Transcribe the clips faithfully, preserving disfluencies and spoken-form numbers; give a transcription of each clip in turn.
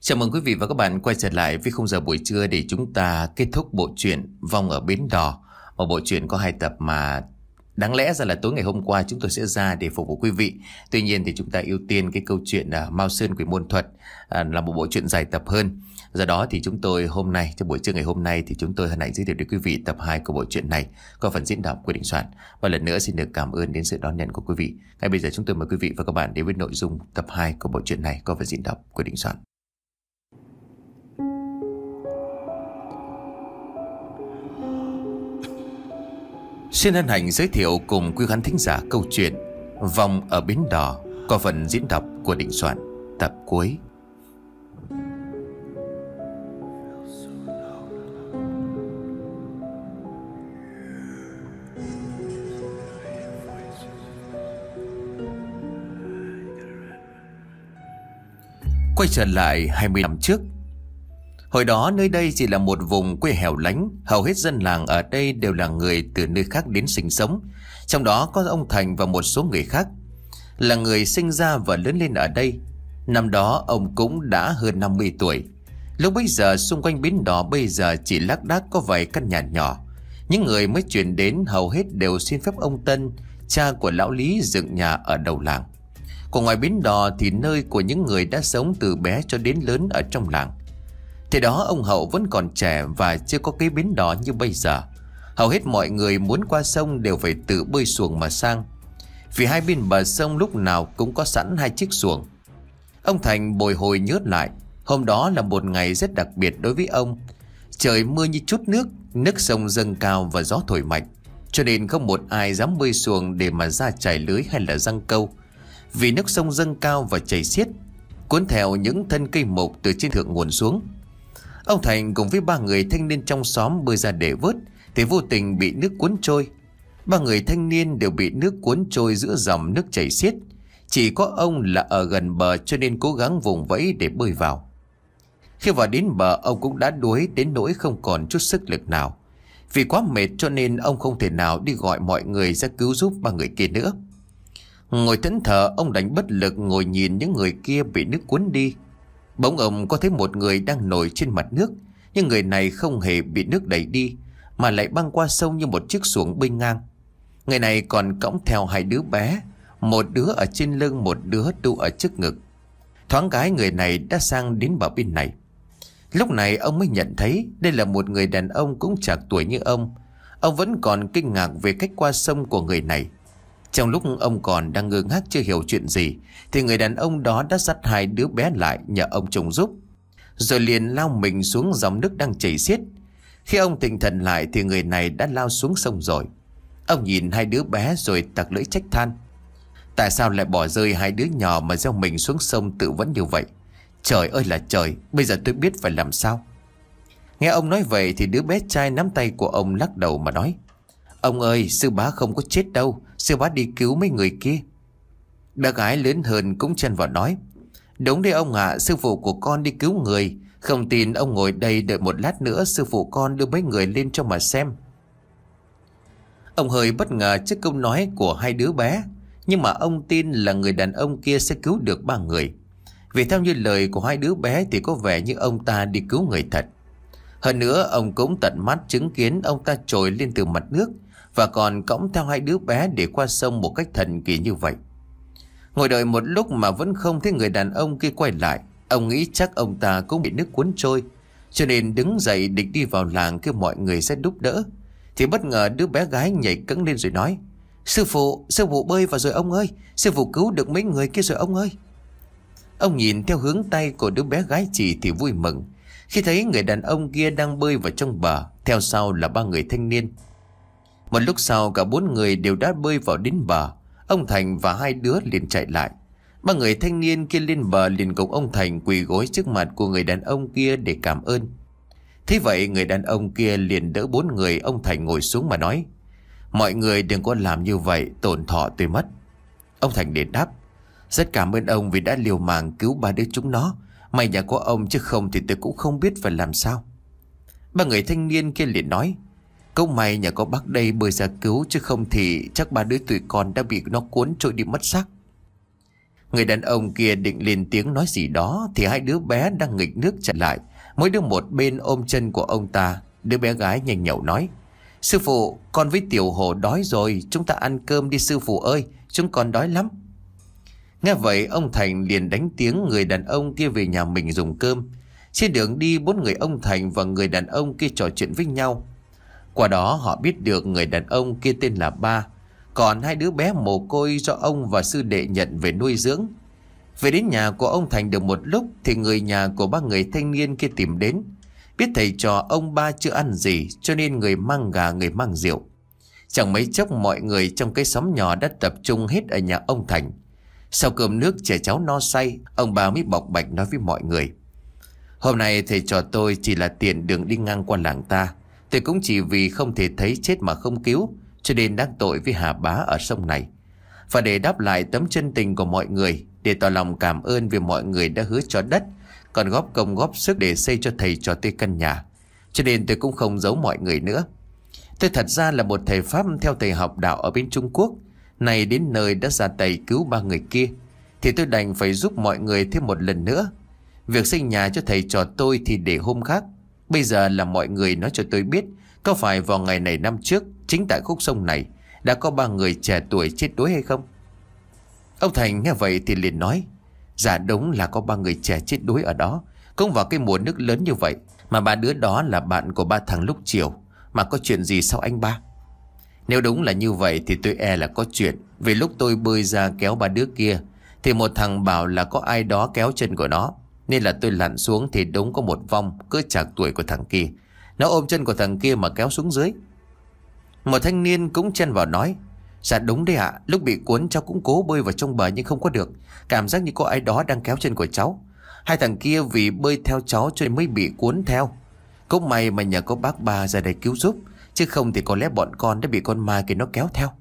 Chào mừng quý vị và các bạn quay trở lại với khung giờ buổi trưa để chúng ta kết thúc bộ truyện Vong ở Bến Đò. Một bộ truyện có hai tập mà đáng lẽ ra là tối ngày hôm qua chúng tôi sẽ ra để phục vụ quý vị. Tuy nhiên thì chúng ta ưu tiên cái câu chuyện uh, Mao Sơn Quỷ Môn Thuật uh, là một bộ truyện dài tập hơn. Do đó thì chúng tôi hôm nay, trong buổi trưa ngày hôm nay thì chúng tôi hân hạnh giới thiệu đến quý vị tập hai của bộ truyện này có phần diễn đọc của Đình Soạn. Và lần nữa xin được cảm ơn đến sự đón nhận của quý vị. Ngay bây giờ chúng tôi mời quý vị và các bạn đến với nội dung tập hai của bộ truyện này có phần diễn đọc của Đình Soạn. Xin hân hạnh giới thiệu cùng quý khán thính giả câu chuyện Vong ở Bến Đò có phần diễn đọc của Đình Soạn tập cuối. Quay trở lại hai mươi năm trước. Hồi đó nơi đây chỉ là một vùng quê hẻo lánh. Hầu hết dân làng ở đây đều là người từ nơi khác đến sinh sống. Trong đó có ông Thành và một số người khác là người sinh ra và lớn lên ở đây. Năm đó ông cũng đã hơn năm mươi tuổi. Lúc bấy giờ xung quanh Bến Đò bây giờ chỉ lác đác có vài căn nhà nhỏ. Những người mới chuyển đến hầu hết đều xin phép ông Tân, cha của lão Lý, dựng nhà ở đầu làng. Còn ngoài Bến Đò thì nơi của những người đã sống từ bé cho đến lớn ở trong làng. Thế đó ông Hậu vẫn còn trẻ và chưa có cái bến đò như bây giờ. Hầu hết mọi người muốn qua sông đều phải tự bơi xuồng mà sang, vì hai bên bờ sông lúc nào cũng có sẵn hai chiếc xuồng. Ông Thành bồi hồi nhớ lại, hôm đó là một ngày rất đặc biệt đối với ông. Trời mưa như chút nước, nước sông dâng cao và gió thổi mạnh, cho nên không một ai dám bơi xuồng để mà ra chài lưới hay là giăng câu. Vì nước sông dâng cao và chảy xiết, cuốn theo những thân cây mục từ trên thượng nguồn xuống. Ông Thành cùng với ba người thanh niên trong xóm bơi ra để vớt thì vô tình bị nước cuốn trôi. Ba người thanh niên đều bị nước cuốn trôi giữa dòng nước chảy xiết. Chỉ có ông là ở gần bờ cho nên cố gắng vùng vẫy để bơi vào. Khi vào đến bờ ông cũng đã đuối đến nỗi không còn chút sức lực nào. Vì quá mệt cho nên ông không thể nào đi gọi mọi người ra cứu giúp ba người kia nữa. Ngồi thẫn thờ ông đánh bất lực ngồi nhìn những người kia bị nước cuốn đi. Bỗng ông có thấy một người đang nổi trên mặt nước, nhưng người này không hề bị nước đẩy đi mà lại băng qua sông như một chiếc xuồng bênh ngang. Người này còn cõng theo hai đứa bé, một đứa ở trên lưng, một đứa đu ở trước ngực. Thoáng cái người này đã sang đến bờ bên này. Lúc này ông mới nhận thấy đây là một người đàn ông cũng chạc tuổi như ông. Ông vẫn còn kinh ngạc về cách qua sông của người này. Trong lúc ông còn đang ngơ ngác chưa hiểu chuyện gì thì người đàn ông đó đã dắt hai đứa bé lại nhờ ông trông giúp, rồi liền lao mình xuống dòng nước đang chảy xiết. Khi ông tỉnh thần lại thì người này đã lao xuống sông rồi. Ông nhìn hai đứa bé rồi tặc lưỡi trách than: tại sao lại bỏ rơi hai đứa nhỏ mà gieo mình xuống sông tự vẫn như vậy? Trời ơi là trời, bây giờ tôi biết phải làm sao. Nghe ông nói vậy thì đứa bé trai nắm tay của ông lắc đầu mà nói: ông ơi, sư bá không có chết đâu, sư bá đi cứu mấy người kia. Bé gái lớn hơn cũng chen vào nói: đúng đấy ông ạ, sư phụ của con đi cứu người. Không tin ông ngồi đây đợi một lát nữa sư phụ con đưa mấy người lên cho mà xem. Ông hơi bất ngờ trước câu nói của hai đứa bé, nhưng mà ông tin là người đàn ông kia sẽ cứu được ba người. Vì theo như lời của hai đứa bé thì có vẻ như ông ta đi cứu người thật. Hơn nữa ông cũng tận mắt chứng kiến ông ta trồi lên từ mặt nước và còn cõng theo hai đứa bé để qua sông một cách thần kỳ như vậy. Ngồi đợi một lúc mà vẫn không thấy người đàn ông kia quay lại. Ông nghĩ chắc ông ta cũng bị nước cuốn trôi, cho nên đứng dậy định đi vào làng kêu mọi người sẽ giúp đỡ. Thì bất ngờ đứa bé gái nhảy cẫng lên rồi nói: sư phụ, sư phụ bơi vào rồi ông ơi, sư phụ cứu được mấy người kia rồi ông ơi. Ông nhìn theo hướng tay của đứa bé gái chỉ thì vui mừng khi thấy người đàn ông kia đang bơi vào trong bờ, theo sau là ba người thanh niên. Một lúc sau cả bốn người đều đã bơi vào đến bờ. Ông Thành và hai đứa liền chạy lại. Ba người thanh niên kia lên bờ liền cùng ông Thành quỳ gối trước mặt của người đàn ông kia để cảm ơn. Thế vậy người đàn ông kia liền đỡ bốn người ông Thành ngồi xuống mà nói: mọi người đừng có làm như vậy, tổn thọ tôi mất. Ông Thành liền đáp: rất cảm ơn ông vì đã liều mạng cứu ba đứa chúng nó. May nhà có ông chứ không thì tôi cũng không biết phải làm sao. Ba người thanh niên kia liền nói: cũng may nhà có bác đây bơi ra cứu, chứ không thì chắc ba đứa tụi con đã bị nó cuốn trôi đi mất xác. Người đàn ông kia định lên tiếng nói gì đó thì hai đứa bé đang nghịch nước chạy lại, mỗi đứa một bên ôm chân của ông ta. Đứa bé gái nhanh nhậu nói: Sư phụ, con với Tiểu Hổ đói rồi, chúng ta ăn cơm đi sư phụ ơi, chúng con đói lắm. Nghe vậy ông Thành liền đánh tiếng người đàn ông kia về nhà mình dùng cơm. Trên đường đi, bốn người ông Thành và người đàn ông kia trò chuyện với nhau. Qua đó họ biết được người đàn ông kia tên là Ba, còn hai đứa bé mồ côi do ông và sư đệ nhận về nuôi dưỡng. Về đến nhà của ông Thành được một lúc thì người nhà của ba người thanh niên kia tìm đến. Biết thầy trò ông Ba chưa ăn gì cho nên người mang gà người mang rượu. Chẳng mấy chốc mọi người trong cái xóm nhỏ đã tập trung hết ở nhà ông Thành. Sau cơm nước trẻ cháu no say, ông Ba mới bộc bạch nói với mọi người: Hôm nay thầy trò tôi chỉ là tiện đường đi ngang qua làng ta. Tôi cũng chỉ vì không thể thấy chết mà không cứu, cho nên đắc tội với Hà Bá ở sông này. Và để đáp lại tấm chân tình của mọi người, để tỏ lòng cảm ơn vì mọi người đã hứa cho đất, còn góp công góp sức để xây cho thầy trò tôi căn nhà, cho nên tôi cũng không giấu mọi người nữa. Tôi thật ra là một thầy Pháp theo thầy học đạo ở bên Trung Quốc, này đến nơi đã ra tay cứu ba người kia, thì tôi đành phải giúp mọi người thêm một lần nữa. Việc xây nhà cho thầy trò tôi thì để hôm khác. Bây giờ là mọi người nói cho tôi biết, có phải vào ngày này năm trước, chính tại khúc sông này đã có ba người trẻ tuổi chết đuối hay không? Ông Thành nghe vậy thì liền nói: Dạ đúng là có ba người trẻ chết đuối ở đó, cũng vào cái mùa nước lớn như vậy. Mà ba đứa đó là bạn của ba thằng lúc chiều. Mà có chuyện gì sao anh Ba? Nếu đúng là như vậy thì tôi e là có chuyện. Vì lúc tôi bơi ra kéo ba đứa kia thì một thằng bảo là có ai đó kéo chân của nó, nên là tôi lặn xuống thì đúng có một vong cỡ chạc tuổi của thằng kia. Nó ôm chân của thằng kia mà kéo xuống dưới. Một thanh niên cũng chen vào nói: Dạ đúng đấy ạ, lúc bị cuốn cháu cũng cố bơi vào trong bờ nhưng không có được. Cảm giác như có ai đó đang kéo chân của cháu. Hai thằng kia vì bơi theo cháu cho nên mới bị cuốn theo. Cũng may mà nhờ có bác Ba ra đây cứu giúp, chứ không thì có lẽ bọn con đã bị con ma kia nó kéo theo.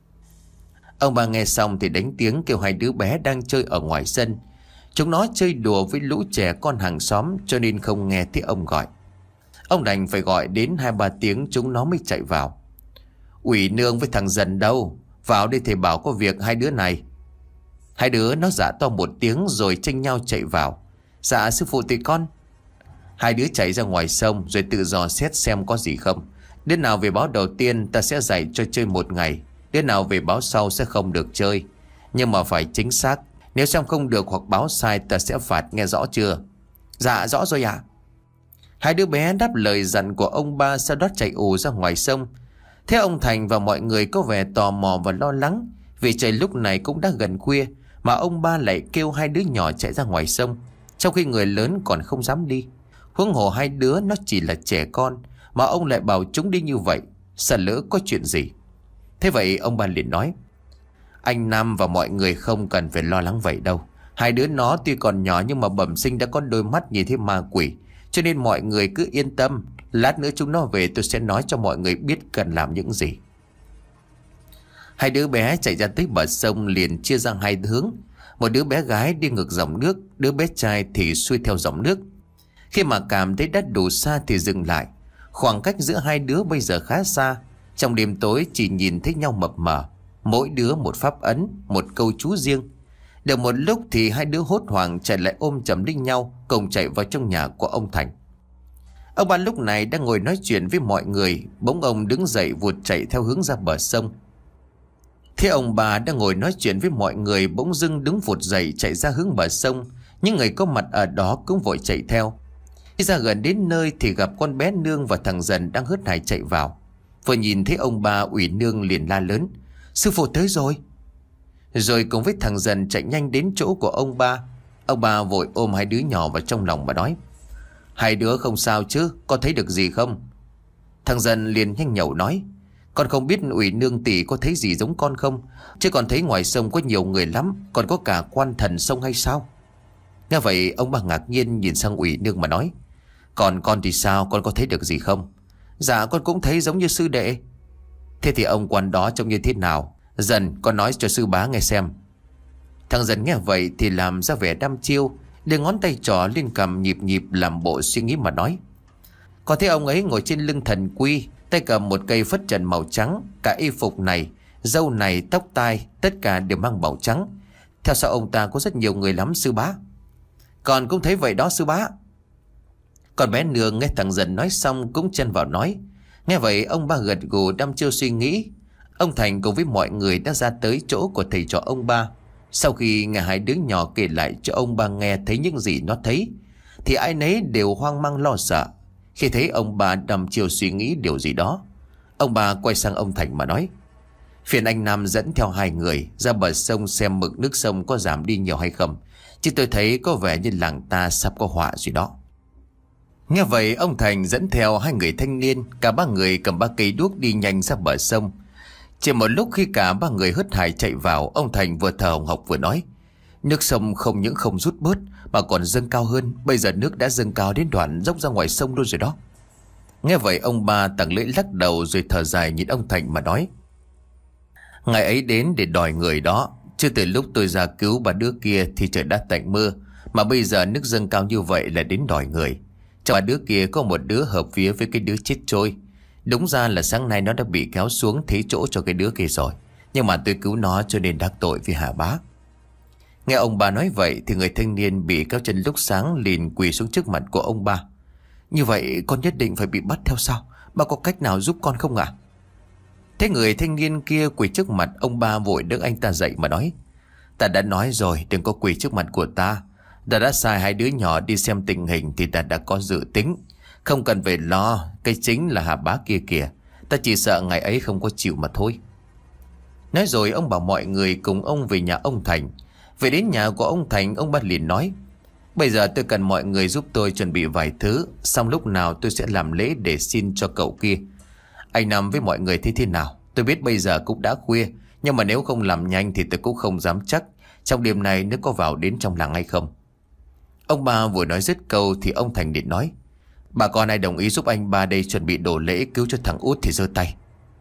Ông Ba nghe xong thì đánh tiếng kêu hai đứa bé đang chơi ở ngoài sân. Chúng nó chơi đùa với lũ trẻ con hàng xóm cho nên không nghe thấy ông gọi. Ông đành phải gọi đến hai ba tiếng chúng nó mới chạy vào. Ủy nương với thằng Dần đâu? Vào đây thầy bảo có việc hai đứa này. Hai đứa nó dạ to một tiếng rồi tranh nhau chạy vào. Dạ sư phụ tụi con. Hai đứa chạy ra ngoài sông rồi tự dò xét xem có gì không. Đứa nào về báo đầu tiên ta sẽ dạy cho chơi một ngày. Đứa nào về báo sau sẽ không được chơi. Nhưng mà phải chính xác. Nếu xem không được hoặc báo sai ta sẽ phạt, nghe rõ chưa? Dạ rõ rồi ạ. Hai đứa bé đáp lời dặn của ông Ba, sau đó chạy ù ra ngoài sông. Thế ông Thành và mọi người có vẻ tò mò và lo lắng, vì trời lúc này cũng đã gần khuya mà ông Ba lại kêu hai đứa nhỏ chạy ra ngoài sông, trong khi người lớn còn không dám đi. Huống hồ hai đứa nó chỉ là trẻ con mà ông lại bảo chúng đi như vậy, sợ lỡ có chuyện gì. Thế vậy ông Ba liền nói: Anh Nam và mọi người không cần phải lo lắng vậy đâu. Hai đứa nó tuy còn nhỏ nhưng mà bẩm sinh đã có đôi mắt nhìn thấy ma quỷ, cho nên mọi người cứ yên tâm. Lát nữa chúng nó về tôi sẽ nói cho mọi người biết cần làm những gì. Hai đứa bé chạy ra tới bờ sông liền chia ra hai hướng. Một đứa bé gái đi ngược dòng nước, đứa bé trai thì xuôi theo dòng nước. Khi mà cảm thấy đất đủ xa thì dừng lại. Khoảng cách giữa hai đứa bây giờ khá xa. Trong đêm tối chỉ nhìn thấy nhau mập mờ, mỗi đứa một pháp ấn, một câu chú riêng. Được một lúc thì hai đứa hốt hoảng chạy lại ôm chầm lấy nhau, cùng chạy vào trong nhà của ông Thành. Ông Ba lúc này đang ngồi nói chuyện với mọi người, bỗng ông đứng dậy vụt chạy theo hướng ra bờ sông. Thế ông Ba đang ngồi nói chuyện với mọi người bỗng dưng đứng vụt dậy chạy ra hướng bờ sông. Những người có mặt ở đó cũng vội chạy theo. Khi ra gần đến nơi thì gặp con bé Nương và thằng Dần đang hớt hải chạy vào. Vừa nhìn thấy ông Ba, Ủy Nương liền la lớn: Sư phụ tới rồi. Rồi cùng với thằng Dần chạy nhanh đến chỗ của ông Ba. Ông Ba vội ôm hai đứa nhỏ vào trong lòng mà nói: Hai đứa không sao chứ, con thấy được gì không? Thằng Dần liền nhanh nhẩu nói: Con không biết Ủy Nương tỷ có thấy gì giống con không, chứ còn thấy ngoài sông có nhiều người lắm, còn có cả quan thần sông hay sao? Nghe vậy ông Ba ngạc nhiên nhìn sang Ủy Nương mà nói: Còn con thì sao, con có thấy được gì không? Dạ con cũng thấy giống như sư đệ. Thế thì ông quan đó trông như thế nào? Dần, con nói cho sư bá nghe xem. Thằng Dần nghe vậy thì làm ra vẻ đăm chiêu, đưa ngón tay trỏ lên cằm nhịp nhịp làm bộ suy nghĩ mà nói: Con thấy ông ấy ngồi trên lưng thần quy, tay cầm một cây phất trần màu trắng. Cả y phục này, râu này, tóc tai, tất cả đều mang màu trắng. Theo sau ông ta có rất nhiều người lắm sư bá. Con cũng thấy vậy đó sư bá. Còn bé Nương nghe thằng Dần nói xong cũng chen vào nói. Nghe vậy ông ba gật gù đăm chiêu suy nghĩ. Ông Thành cùng với mọi người đã ra tới chỗ của thầy trò ông ba. Sau khi nghe hai đứa nhỏ kể lại cho ông ba nghe thấy những gì nó thấy, thì ai nấy đều hoang mang lo sợ. Khi thấy ông ba đăm chiêu suy nghĩ điều gì đó, ông ba quay sang ông Thành mà nói: Phiền anh Nam dẫn theo hai người ra bờ sông xem mực nước sông có giảm đi nhiều hay không, chứ tôi thấy có vẻ như làng ta sắp có họa gì đó. Nghe vậy ông Thành dẫn theo hai người thanh niên, cả ba người cầm ba cây đuốc đi nhanh ra bờ sông. Chỉ một lúc khi cả ba người hớt hải chạy vào, ông Thành vừa thở hồng hộc vừa nói: Nước sông không những không rút bớt mà còn dâng cao hơn. Bây giờ nước đã dâng cao đến đoạn dốc ra ngoài sông luôn rồi đó. Nghe vậy ông ba tặng lưỡi lắc đầu rồi thở dài nhìn ông Thành mà nói: Ngày ấy đến để đòi người đó, chứ từ lúc tôi ra cứu bà đứa kia thì trời đã tạnh mưa, mà bây giờ nước dâng cao như vậy là đến đòi người. Trong bà đứa kia có một đứa hợp vía với cái đứa chết trôi. Đúng ra là sáng nay nó đã bị kéo xuống thế chỗ cho cái đứa kia rồi, nhưng mà tôi cứu nó cho nên đắc tội với Hà Bá. Nghe ông bà nói vậy thì người thanh niên bị kéo chân lúc sáng liền quỳ xuống trước mặt của ông bà. Như vậy con nhất định phải bị bắt theo sao? Bà có cách nào giúp con không ạ? À? Thế người thanh niên kia quỳ trước mặt ông ba vội đỡ anh ta dậy mà nói: Ta đã nói rồi, đừng có quỳ trước mặt của ta. Ta đã sai hai đứa nhỏ đi xem tình hình thì ta đã có dự tính. Không cần phải lo, cái chính là Hà Bá kia kìa. Ta chỉ sợ ngày ấy không có chịu mà thôi. Nói rồi ông bảo mọi người cùng ông về nhà ông Thành. Về đến nhà của ông Thành, ông ba liền nói: Bây giờ tôi cần mọi người giúp tôi chuẩn bị vài thứ, xong lúc nào tôi sẽ làm lễ để xin cho cậu kia. Anh Năm với mọi người thấy thế nào? Tôi biết bây giờ cũng đã khuya, nhưng mà nếu không làm nhanh thì tôi cũng không dám chắc trong đêm này nước có vào đến trong làng hay không. Ông ba vừa nói dứt câu thì ông Thành điện nói: Bà con ai đồng ý giúp anh ba đây chuẩn bị đồ lễ cứu cho thằng út thì giơ tay.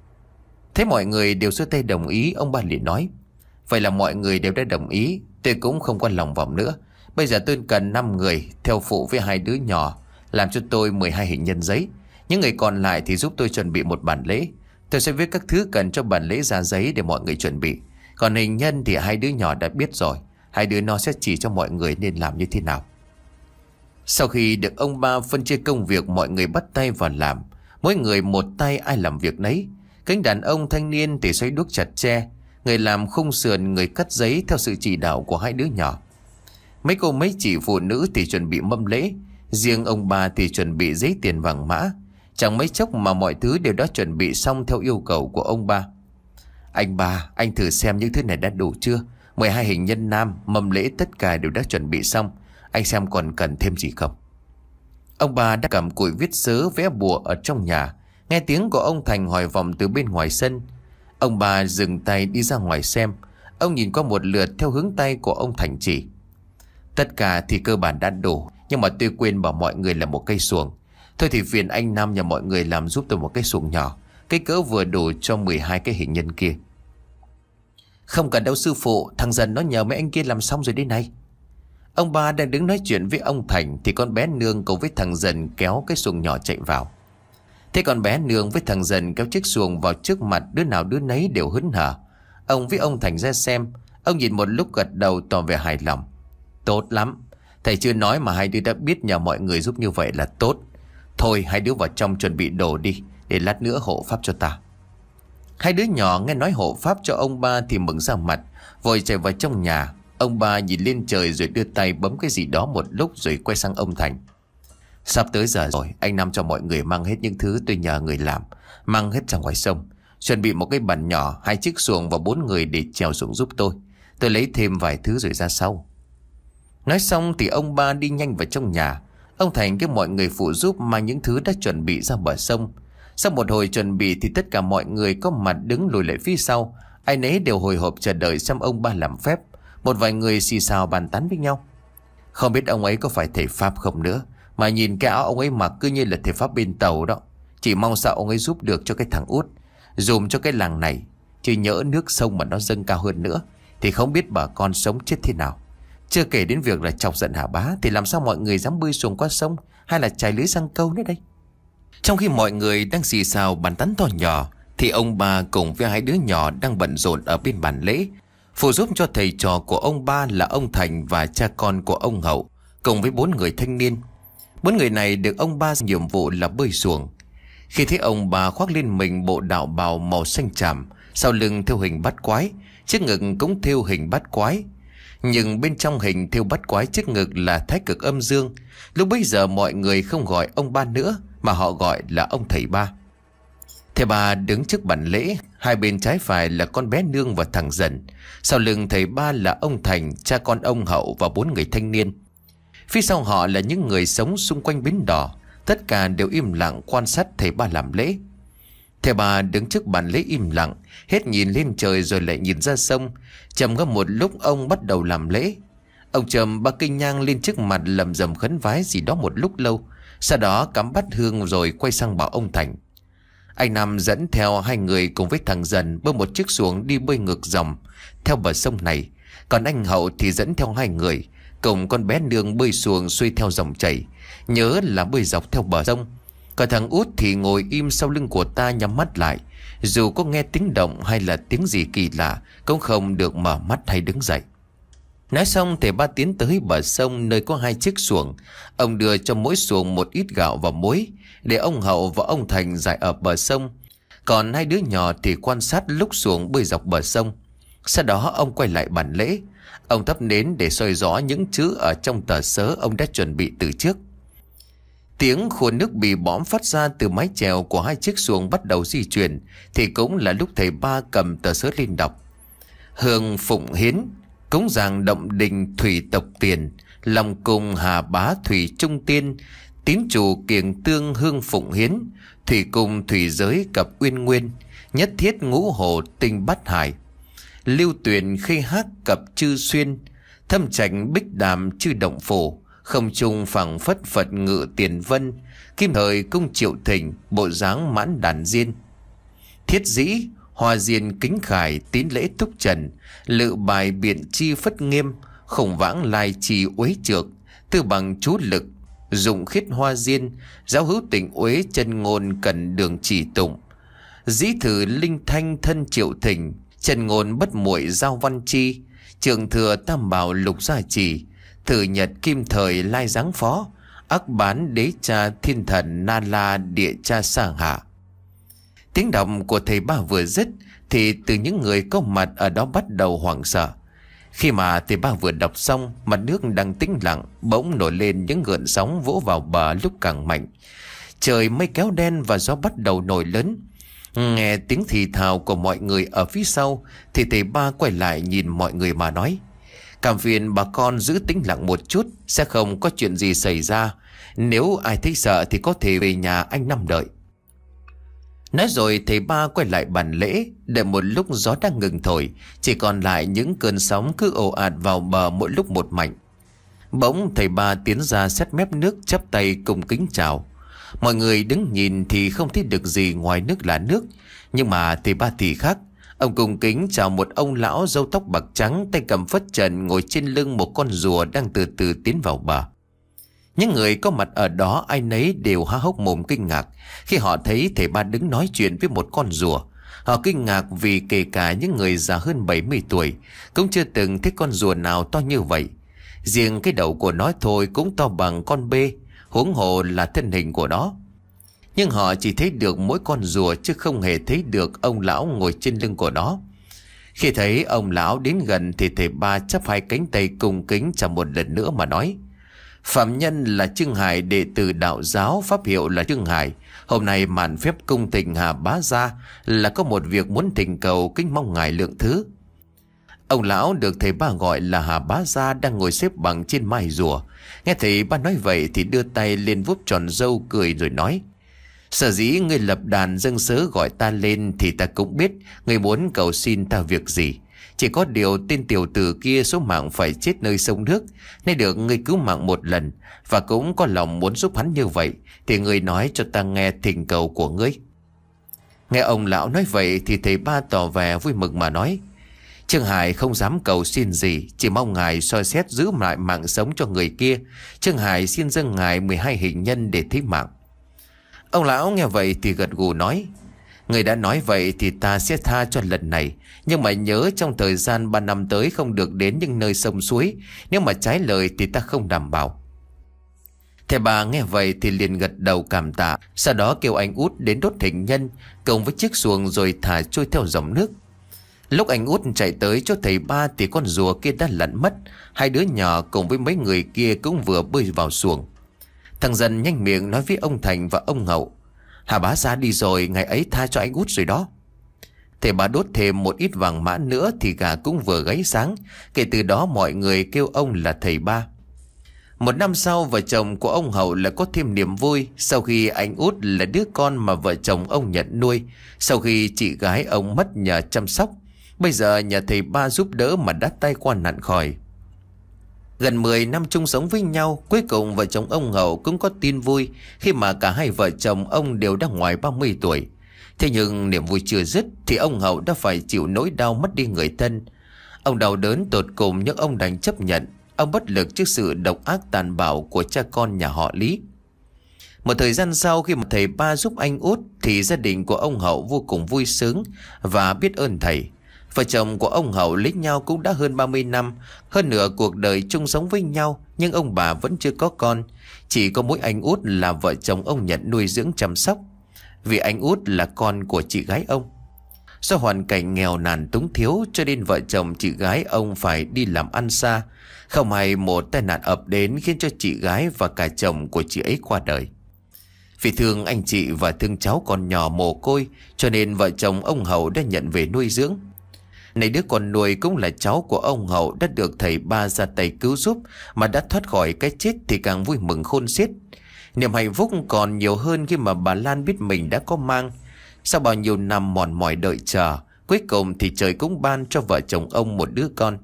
Thế mọi người đều giơ tay đồng ý, ông ba liền nói: Vậy là mọi người đều đã đồng ý, tôi cũng không có lòng vòng nữa. Bây giờ tôi cần năm người theo phụ với hai đứa nhỏ, làm cho tôi mười hai hình nhân giấy. Những người còn lại thì giúp tôi chuẩn bị một bản lễ. Tôi sẽ viết các thứ cần cho bản lễ ra giấy để mọi người chuẩn bị. Còn hình nhân thì hai đứa nhỏ đã biết rồi, hai đứa nó sẽ chỉ cho mọi người nên làm như thế nào. Sau khi được ông ba phân chia công việc, mọi người bắt tay vào làm. Mỗi người một tay ai làm việc nấy. Cánh đàn ông thanh niên thì xoay đuốc chặt tre, người làm khung sườn, người cắt giấy theo sự chỉ đạo của hai đứa nhỏ. Mấy cô mấy chị phụ nữ thì chuẩn bị mâm lễ, riêng ông ba thì chuẩn bị giấy tiền vàng mã. Chẳng mấy chốc mà mọi thứ đều đã chuẩn bị xong theo yêu cầu của ông ba. Anh ba, anh thử xem những thứ này đã đủ chưa? mười hai hình nhân nam, mâm lễ tất cả đều đã chuẩn bị xong. Anh xem còn cần thêm gì không? Ông ba đã cầm cùi viết sớ vẽ bùa ở trong nhà. Nghe tiếng của ông Thành hỏi vòng từ bên ngoài sân. Ông ba dừng tay đi ra ngoài xem. Ông nhìn qua một lượt theo hướng tay của ông Thành chỉ. Tất cả thì cơ bản đã đủ, nhưng mà tôi quên bảo mọi người là một cây xuồng. Thôi thì phiền anh Nam nhà mọi người làm giúp tôi một cái xuồng nhỏ, cái cỡ vừa đủ cho mười hai cái hình nhân kia. Không cần đâu sư phụ, thằng Dần nó nhờ mấy anh kia làm xong rồi đây này. Ông ba đang đứng nói chuyện với ông Thành thì con bé Nương cùng với thằng Dần kéo cái xuồng nhỏ chạy vào. Thế con bé Nương với thằng Dần kéo chiếc xuồng vào trước mặt, đứa nào đứa nấy đều hớn hở. Ông với ông Thành ra xem. Ông nhìn một lúc gật đầu tỏ vẻ hài lòng. Tốt lắm, thầy chưa nói mà hai đứa đã biết nhờ mọi người giúp như vậy là tốt. Thôi hai đứa vào trong chuẩn bị đồ đi, để lát nữa hộ pháp cho ta. Hai đứa nhỏ nghe nói hộ pháp cho ông ba thì mừng ra mặt, vội chạy vào trong nhà. Ông ba nhìn lên trời rồi đưa tay bấm cái gì đó một lúc rồi quay sang ông Thành. Sắp tới giờ rồi, anh Năm cho mọi người mang hết những thứ tôi nhờ người làm, mang hết ra ngoài sông. Chuẩn bị một cái bàn nhỏ, hai chiếc xuồng và bốn người để chèo xuồng giúp tôi. Tôi lấy thêm vài thứ rồi ra sau. Nói xong thì ông ba đi nhanh vào trong nhà. Ông Thành kêu mọi người phụ giúp mang những thứ đã chuẩn bị ra bờ sông. Sau một hồi chuẩn bị thì tất cả mọi người có mặt đứng lùi lại phía sau. Ai nấy đều hồi hộp chờ đợi xem ông ba làm phép. Một vài người xì xào bàn tán với nhau. Không biết ông ấy có phải thầy Pháp không nữa, mà nhìn cái áo ông ấy mặc cứ như là thầy Pháp bên tàu đó. Chỉ mong sao ông ấy giúp được cho cái thằng út, dùm cho cái làng này. Chứ nhỡ nước sông mà nó dâng cao hơn nữa thì không biết bà con sống chết thế nào. Chưa kể đến việc là chọc giận Hà Bá thì làm sao mọi người dám bơi xuồng qua sông hay là chài lưới giăng câu nữa đây. Trong khi mọi người đang xì xào bàn tán to nhỏ thì ông bà cùng với hai đứa nhỏ đang bận rộn ở bên bàn lễ. phụ giúp cho thầy trò của ông ba là ông Thành và cha con của ông Hậu, cùng với bốn người thanh niên. Bốn người này được ông ba nhiệm vụ là bơi xuồng. Khi thấy ông bà khoác lên mình bộ đạo bào màu xanh tràm, sau lưng thêu hình bát quái, chiếc ngực cũng thêu hình bát quái, nhưng bên trong hình thêu bát quái chiếc ngực là thái cực âm dương. Lúc bấy giờ mọi người không gọi ông ba nữa, mà họ gọi là ông thầy ba. Thầy ba đứng trước bàn lễ, hai bên trái phải là con bé Nương và thằng Dần, sau lưng thầy ba là ông Thành, cha con ông Hậu và bốn người thanh niên. Phía sau họ là những người sống xung quanh bến đò, tất cả đều im lặng quan sát thầy ba làm lễ. Thầy ba đứng trước bàn lễ im lặng, hết nhìn lên trời rồi lại nhìn ra sông. Trầm ngâm một lúc, ông bắt đầu làm lễ. Ông trầm ba cây nhang lên trước mặt, lầm rầm khấn vái gì đó một lúc lâu, sau đó cắm bát hương rồi quay sang bảo ông Thành. Anh Năm dẫn theo hai người cùng với thằng Dần bơi một chiếc xuồng đi bơi ngược dòng theo bờ sông này, còn anh Hậu thì dẫn theo hai người cùng con bé Nương bơi xuồng xuôi theo dòng chảy, nhớ là bơi dọc theo bờ sông. Còn thằng Út thì ngồi im sau lưng của ta nhắm mắt lại, dù có nghe tiếng động hay là tiếng gì kỳ lạ cũng không được mở mắt hay đứng dậy. Nói xong thầy ba tiến tới bờ sông nơi có hai chiếc xuồng. Ông đưa cho mỗi xuồng một ít gạo và muối để ông Hậu và ông Thành giải ở bờ sông, còn hai đứa nhỏ thì quan sát lúc xuồng bơi dọc bờ sông. Sau đó ông quay lại bàn lễ. Ông thắp nến để soi rõ những chữ ở trong tờ sớ ông đã chuẩn bị từ trước. Tiếng khua nước bị bõm phát ra từ mái chèo của hai chiếc xuồng bắt đầu di chuyển, thì cũng là lúc thầy ba cầm tờ sớ lên đọc. Hương phụng hiến, cúng dường động đình thủy tộc tiền, lòng cùng hà bá thủy trung tiên, tín chủ kiềng tương hương phụng hiến, thủy cùng thủy giới cập uyên nguyên, nhất thiết ngũ hồ tinh bát hải, lưu tuyển khê hác cập chư xuyên, thâm trạch bích đàm chư động phổ, không trung phẳng phất Phật ngự tiền vân, kim thời cung triệu thỉnh, bộ dáng mãn đàn diên. Thiết dĩ hoa diên kính khải, tín lễ túc trần, lự bài biện chi phất nghiêm, khổng vãng lai trì uế trược, tư bằng chú lực, dụng khiết hoa diên, giáo hữu tình uế chân ngôn cần đường chỉ tụng, dĩ thử linh thanh thân triệu thỉnh, chân ngôn bất muội giao văn chi, trường thừa tam bảo lục gia trì, thử nhật kim thời lai giáng phó, ác bán đế cha thiên thần na la địa cha sa hạ. Tiếng đọc của thầy ba vừa dứt thì từ những người có mặt ở đó bắt đầu hoảng sợ. Khi mà thầy ba vừa đọc xong, mặt nước đang tĩnh lặng bỗng nổi lên những gợn sóng vỗ vào bờ lúc càng mạnh. Trời mây kéo đen và gió bắt đầu nổi lớn. Nghe tiếng thì thào của mọi người ở phía sau thì thầy ba quay lại nhìn mọi người mà nói: Cảm phiền bà con giữ tĩnh lặng một chút, sẽ không có chuyện gì xảy ra. Nếu ai thấy sợ thì có thể về nhà anh Năm đợi. Nói rồi thầy ba quay lại bàn lễ. Đợi một lúc gió đang ngừng thổi, chỉ còn lại những cơn sóng cứ ồ ạt vào bờ mỗi lúc một mạnh. Bỗng thầy ba tiến ra sát mép nước, chắp tay cùng kính chào. Mọi người đứng nhìn thì không thấy được gì ngoài nước là nước, nhưng mà thầy ba thì khác. Ông cùng kính chào một ông lão râu tóc bạc trắng, tay cầm phất trần, ngồi trên lưng một con rùa đang từ từ tiến vào bờ. Những người có mặt ở đó ai nấy đều há hốc mồm kinh ngạc khi họ thấy thầy ba đứng nói chuyện với một con rùa. Họ kinh ngạc vì kể cả những người già hơn bảy mươi tuổi cũng chưa từng thấy con rùa nào to như vậy. Riêng cái đầu của nó thôi cũng to bằng con bê, huống hồ là thân hình của nó. Nhưng họ chỉ thấy được mỗi con rùa chứ không hề thấy được ông lão ngồi trên lưng của nó. Khi thấy ông lão đến gần thì thầy ba chắp hai cánh tay cùng kính chào một lần nữa mà nói: Phạm nhân là Trương Hải, đệ tử đạo giáo, pháp hiệu là Trương Hải. Hôm nay màn phép cung thỉnh Hà Bá Gia là có một việc muốn thỉnh cầu, kính mong ngài lượng thứ. Ông lão được thầy ba gọi là Hà Bá Gia đang ngồi xếp bằng trên mai rùa. Nghe thầy ba nói vậy thì đưa tay lên vuốt tròn râu cười rồi nói: Sở dĩ ngươi lập đàn dâng sớ gọi ta lên thì ta cũng biết ngươi muốn cầu xin ta việc gì. Chỉ có điều tên tiểu tử kia số mạng phải chết nơi sông nước, nên được ngươi cứu mạng một lần, và cũng có lòng muốn giúp hắn như vậy, thì ngươi nói cho ta nghe thỉnh cầu của ngươi. Nghe ông lão nói vậy thì thầy ba tỏ vẻ vui mừng mà nói: Trương Hải không dám cầu xin gì, chỉ mong ngài soi xét giữ lại mạng sống cho người kia. Trương Hải xin dâng ngài mười hai hình nhân để thí mạng. Ông lão nghe vậy thì gật gù nói: Người đã nói vậy thì ta sẽ tha cho lần này. Nhưng mà nhớ trong thời gian ba năm tới không được đến những nơi sông suối. Nếu mà trái lời thì ta không đảm bảo. Thầy bà nghe vậy thì liền gật đầu cảm tạ. Sau đó kêu anh út đến đốt hình nhân cùng với chiếc xuồng rồi thả trôi theo dòng nước. Lúc anh út chạy tới chỗ thầy ba thì con rùa kia đã lặn mất. Hai đứa nhỏ cùng với mấy người kia cũng vừa bơi vào xuồng. Thằng Dần nhanh miệng nói với ông Thành và ông Hậu: Hà bá ra đi rồi, ngày ấy tha cho anh út rồi đó. Thầy bà đốt thêm một ít vàng mã nữa thì gà cũng vừa gáy sáng. Kể từ đó mọi người kêu ông là thầy ba. Một năm sau, vợ chồng của ông Hậu lại có thêm niềm vui sau khi anh út là đứa con mà vợ chồng ông nhận nuôi. Sau khi chị gái ông mất nhờ chăm sóc, bây giờ nhờ thầy ba giúp đỡ mà đã tay qua nạn khỏi. Gần mười năm chung sống với nhau, cuối cùng vợ chồng ông Hậu cũng có tin vui khi mà cả hai vợ chồng ông đều đã ngoài ba mươi tuổi. Thế nhưng niềm vui chưa dứt thì ông Hậu đã phải chịu nỗi đau mất đi người thân. Ông đau đớn tột cùng nhưng ông đành chấp nhận. Ông bất lực trước sự độc ác tàn bạo của cha con nhà họ Lý. Một thời gian sau, khi mà thầy ba giúp anh út thì gia đình của ông Hậu vô cùng vui sướng và biết ơn thầy. Vợ chồng của ông Hậu lấy nhau cũng đã hơn ba mươi năm, hơn nửa cuộc đời chung sống với nhau, nhưng ông bà vẫn chưa có con. Chỉ có mỗi anh út là vợ chồng ông nhận nuôi dưỡng chăm sóc, vì anh út là con của chị gái ông. Do hoàn cảnh nghèo nàn túng thiếu cho nên vợ chồng chị gái ông phải đi làm ăn xa. Không may một tai nạn ập đến khiến cho chị gái và cả chồng của chị ấy qua đời. Vì thương anh chị và thương cháu còn nhỏ mồ côi cho nên vợ chồng ông Hậu đã nhận về nuôi dưỡng. Này đứa con nuôi cũng là cháu của ông Hậu đã được thầy ba ra tay cứu giúp mà đã thoát khỏi cái chết thì càng vui mừng khôn xiết. Niềm hạnh phúc còn nhiều hơn khi mà bà Lan biết mình đã có mang. Sau bao nhiêu năm mòn mỏi đợi chờ, cuối cùng thì trời cũng ban cho vợ chồng ông một đứa con.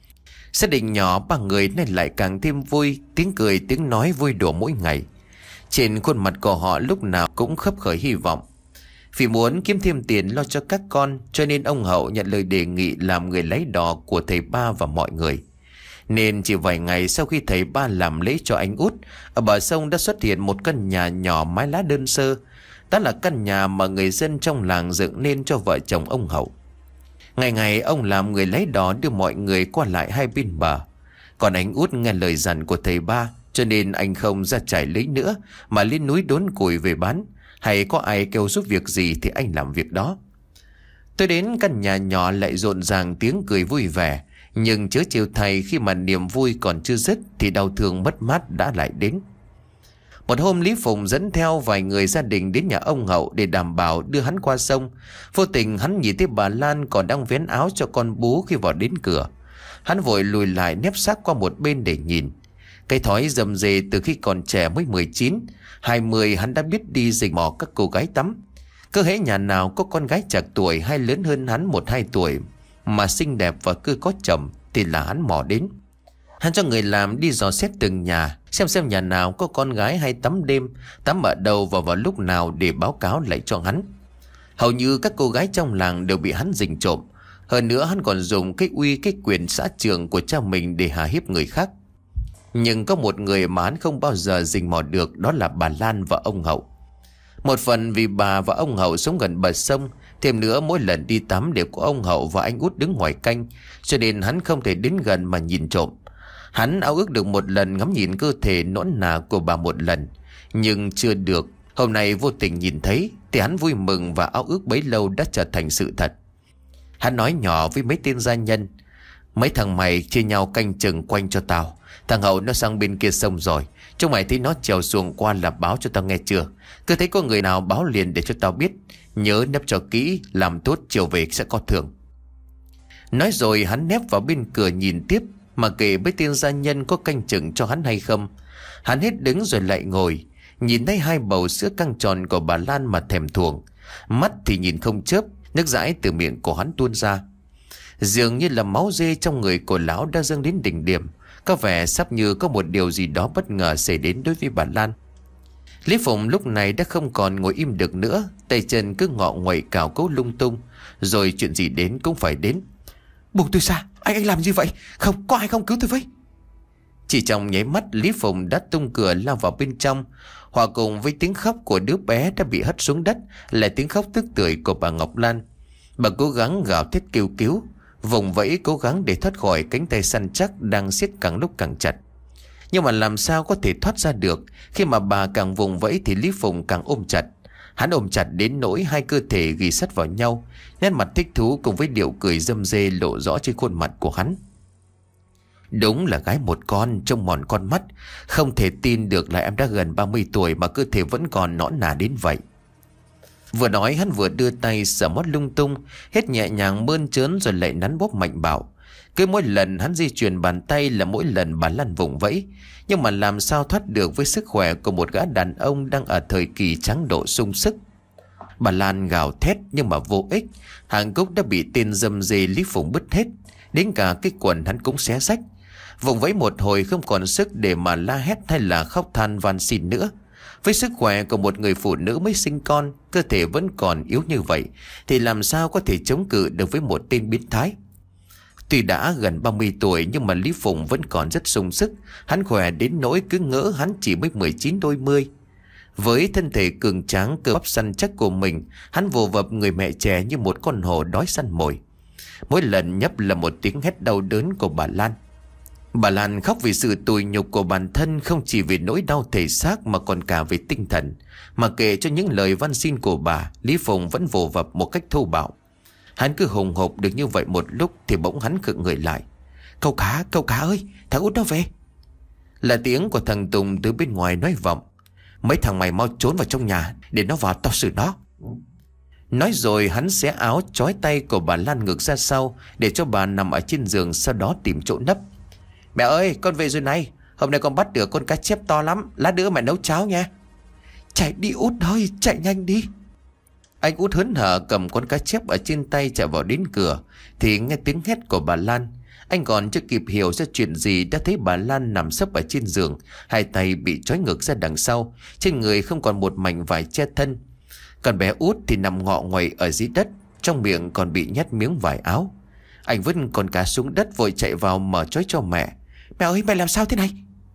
Gia đình nhỏ ba người này lại càng thêm vui, tiếng cười tiếng nói vui đùa mỗi ngày. Trên khuôn mặt của họ lúc nào cũng khấp khởi hy vọng. Vì muốn kiếm thêm tiền lo cho các con cho nên ông Hậu nhận lời đề nghị làm người lấy đò của thầy ba và mọi người. Nên chỉ vài ngày sau khi thầy ba làm lễ cho anh út, ở bờ sông đã xuất hiện một căn nhà nhỏ mái lá đơn sơ. Đó là căn nhà mà người dân trong làng dựng nên cho vợ chồng ông Hậu. Ngày ngày ông làm người lấy đò đưa mọi người qua lại hai bên bờ. Còn anh út nghe lời dặn của thầy ba cho nên anh không ra trải lấy nữa mà lên núi đốn củi về bán. Hay có ai kêu giúp việc gì thì anh làm việc đó. Tôi đến căn nhà nhỏ lại rộn ràng tiếng cười vui vẻ. Nhưng chớ trêu thay khi mà niềm vui còn chưa dứt thì đau thương mất mát đã lại đến. Một hôm Lý Phùng dẫn theo vài người gia đình đến nhà ông Hậu để đảm bảo đưa hắn qua sông. Vô tình hắn nhìn thấy bà Lan còn đang vén áo cho con bú khi vào đến cửa. Hắn vội lùi lại nép sát qua một bên để nhìn. Cái thói rầm rề từ khi còn trẻ mới mười chín, hai mươi hắn đã biết đi rình mò các cô gái tắm. Cứ hễ nhà nào có con gái chạc tuổi hay lớn hơn hắn một hai tuổi mà xinh đẹp và cứ có chồng thì là hắn mò đến. Hắn cho người làm đi dò xét từng nhà, xem xem nhà nào có con gái hay tắm đêm, tắm ở đâu và vào lúc nào để báo cáo lại cho hắn. Hầu như các cô gái trong làng đều bị hắn rình trộm. Hơn nữa hắn còn dùng cái uy cái quyền xã trưởng của cha mình để hà hiếp người khác. Nhưng có một người mà hắn không bao giờ rình mò được, đó là bà Lan và ông Hậu. Một phần vì bà và ông Hậu sống gần bờ sông, thêm nữa mỗi lần đi tắm đều có ông Hậu và anh út đứng ngoài canh, cho nên hắn không thể đến gần mà nhìn trộm. Hắn ao ước được một lần ngắm nhìn cơ thể nõn nà của bà một lần, nhưng chưa được. Hôm nay vô tình nhìn thấy thì hắn vui mừng và ao ước bấy lâu đã trở thành sự thật. Hắn nói nhỏ với mấy tên gia nhân: mấy thằng mày chia nhau canh chừng quanh cho tao. Thằng Hậu nó sang bên kia sông rồi, chúng mày thấy nó trèo xuồng qua là báo cho tao nghe chưa? Cứ thấy có người nào báo liền để cho tao biết. Nhớ nấp cho kỹ, làm tốt chiều về sẽ có thưởng. Nói rồi hắn nép vào bên cửa nhìn tiếp, mà kể với tên gia nhân có canh chừng cho hắn hay không. Hắn hết đứng rồi lại ngồi, nhìn thấy hai bầu sữa căng tròn của bà Lan mà thèm thuồng. Mắt thì nhìn không chớp, nước dãi từ miệng của hắn tuôn ra. Dường như là máu dê trong người của lão đã dâng đến đỉnh điểm. Có vẻ sắp như có một điều gì đó bất ngờ xảy đến đối với bà Lan. Lý Phụng lúc này đã không còn ngồi im được nữa, tay chân cứ ngọ nguậy cào cấu lung tung. Rồi chuyện gì đến cũng phải đến. Buông tôi ra, anh anh làm gì vậy? Không, có ai không cứu tôi với? Chỉ trong nháy mắt, Lý Phụng đã tung cửa lao vào bên trong. Hòa cùng với tiếng khóc của đứa bé đã bị hất xuống đất là tiếng khóc tức tưởi của bà Ngọc Lan. Bà cố gắng gào thét kêu cứu, vùng vẫy cố gắng để thoát khỏi cánh tay săn chắc đang siết càng lúc càng chặt. Nhưng mà làm sao có thể thoát ra được? Khi mà bà càng vùng vẫy thì Lý Phụng càng ôm chặt. Hắn ôm chặt đến nỗi hai cơ thể ghi sắt vào nhau. Nét mặt thích thú cùng với điệu cười râm rê lộ rõ trên khuôn mặt của hắn. Đúng là gái một con, trông mòn con mắt. Không thể tin được là em đã gần ba mươi tuổi mà cơ thể vẫn còn nõn nà đến vậy. Vừa nói hắn vừa đưa tay sờ mót lung tung, hết nhẹ nhàng mơn trớn rồi lại nắn bóp mạnh bạo. Cứ mỗi lần hắn di chuyển bàn tay là mỗi lần bà Lan vùng vẫy. Nhưng mà làm sao thoát được với sức khỏe của một gã đàn ông đang ở thời kỳ tráng độ sung sức. Bà Lan gào thét nhưng mà vô ích. Hàng cúc đã bị tên dâm dê Lý Phụng bứt hết. Đến cả cái quần hắn cũng xé rách. Vùng vẫy một hồi không còn sức để mà la hét hay là khóc than van xin nữa. Với sức khỏe của một người phụ nữ mới sinh con, cơ thể vẫn còn yếu như vậy, thì làm sao có thể chống cự được với một tên biến thái. Tuy đã gần ba mươi tuổi nhưng mà Lý Phụng vẫn còn rất sung sức. Hắn khỏe đến nỗi cứ ngỡ hắn chỉ mới mười chín đôi mươi. Với thân thể cường tráng cơ bắp săn chắc của mình, hắn vồ vập người mẹ trẻ như một con hổ đói săn mồi. Mỗi lần nhấp là một tiếng hét đau đớn của bà Lan. Bà Lan khóc vì sự tủi nhục của bản thân, không chỉ vì nỗi đau thể xác mà còn cả về tinh thần. Mà kể cho những lời van xin của bà, Lý Phụng vẫn vồ vập một cách thô bạo. Hắn cứ hùng hộp được như vậy một lúc thì bỗng hắn khựng người lại. Cậu cả, cậu cả ơi, thằng út nó về. Là tiếng của thằng Tùng từ bên ngoài nói vọng. Mấy thằng mày mau trốn vào trong nhà để nó vào tao xử nó. Nói rồi hắn xé áo trói tay của bà Lan ngược ra sau để cho bà nằm ở trên giường, sau đó tìm chỗ nấp. Mẹ ơi, con về rồi này. Hôm nay con bắt được con cá chép to lắm. Lát nữa mẹ nấu cháo nha. Chạy đi Út ơi, chạy nhanh đi. Anh Út hớn hở cầm con cá chép ở trên tay chạy vào đến cửa thì nghe tiếng hét của bà Lan. Anh còn chưa kịp hiểu ra chuyện gì đã thấy bà Lan nằm sấp ở trên giường, hai tay bị trói ngược ra đằng sau, trên người không còn một mảnh vải che thân. Còn bé Út thì nằm ngọ nguậy ở dưới đất, trong miệng còn bị nhét miếng vải áo. Anh vứt con cá xuống đất vội chạy vào mở trói cho mẹ. Mẹ ơi, mẹ làm sao thế này?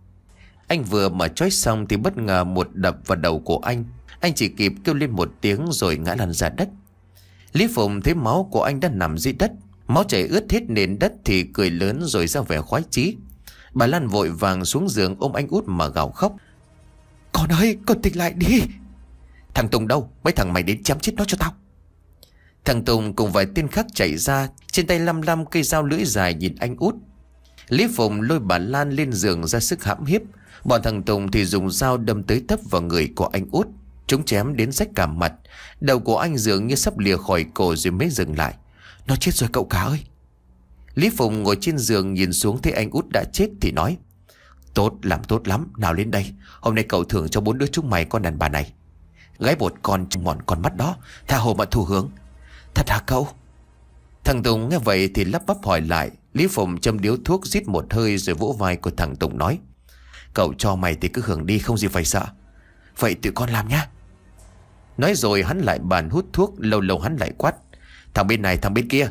Anh vừa mở trói xong thì bất ngờ một đập vào đầu của anh. Anh chỉ kịp kêu lên một tiếng rồi ngã lăn ra đất. Lý Phụng thấy máu của anh đã nằm dưới đất, máu chảy ướt hết nền đất thì cười lớn rồi ra vẻ khoái chí. Bà Lan vội vàng xuống giường ôm anh Út mà gào khóc. Con ơi, con tỉnh lại đi. Thằng Tùng đâu? Mấy thằng mày đến chém chết nó cho tao. Thằng Tùng cùng vài tên khác chạy ra, trên tay lăm lăm cây dao lưỡi dài nhìn anh Út. Lý Phụng lôi bà Lan lên giường ra sức hãm hiếp. Bọn thằng Tùng thì dùng dao đâm tới tấp vào người của anh Út. Chúng chém đến rách cả mặt. Đầu của anh dường như sắp lìa khỏi cổ rồi mới dừng lại. Nó chết rồi cậu cả ơi. Lý Phụng ngồi trên giường nhìn xuống thấy anh Út đã chết thì nói. Tốt, làm tốt lắm. Nào lên đây. Hôm nay cậu thưởng cho bốn đứa chúng mày con đàn bà này. Gái một con trong mòn con mắt đó. Tha hồ mà thu hướng. Thật hả cậu? Thằng Tùng nghe vậy thì lắp bắp hỏi lại. Lý Phụng châm điếu thuốc rít một hơi rồi vỗ vai của thằng Tùng nói. Cậu cho mày thì cứ hưởng đi, không gì phải sợ. Vậy tụi con làm nhá. Nói rồi hắn lại bàn hút thuốc. Lâu lâu hắn lại quát. Thằng bên này, thằng bên kia.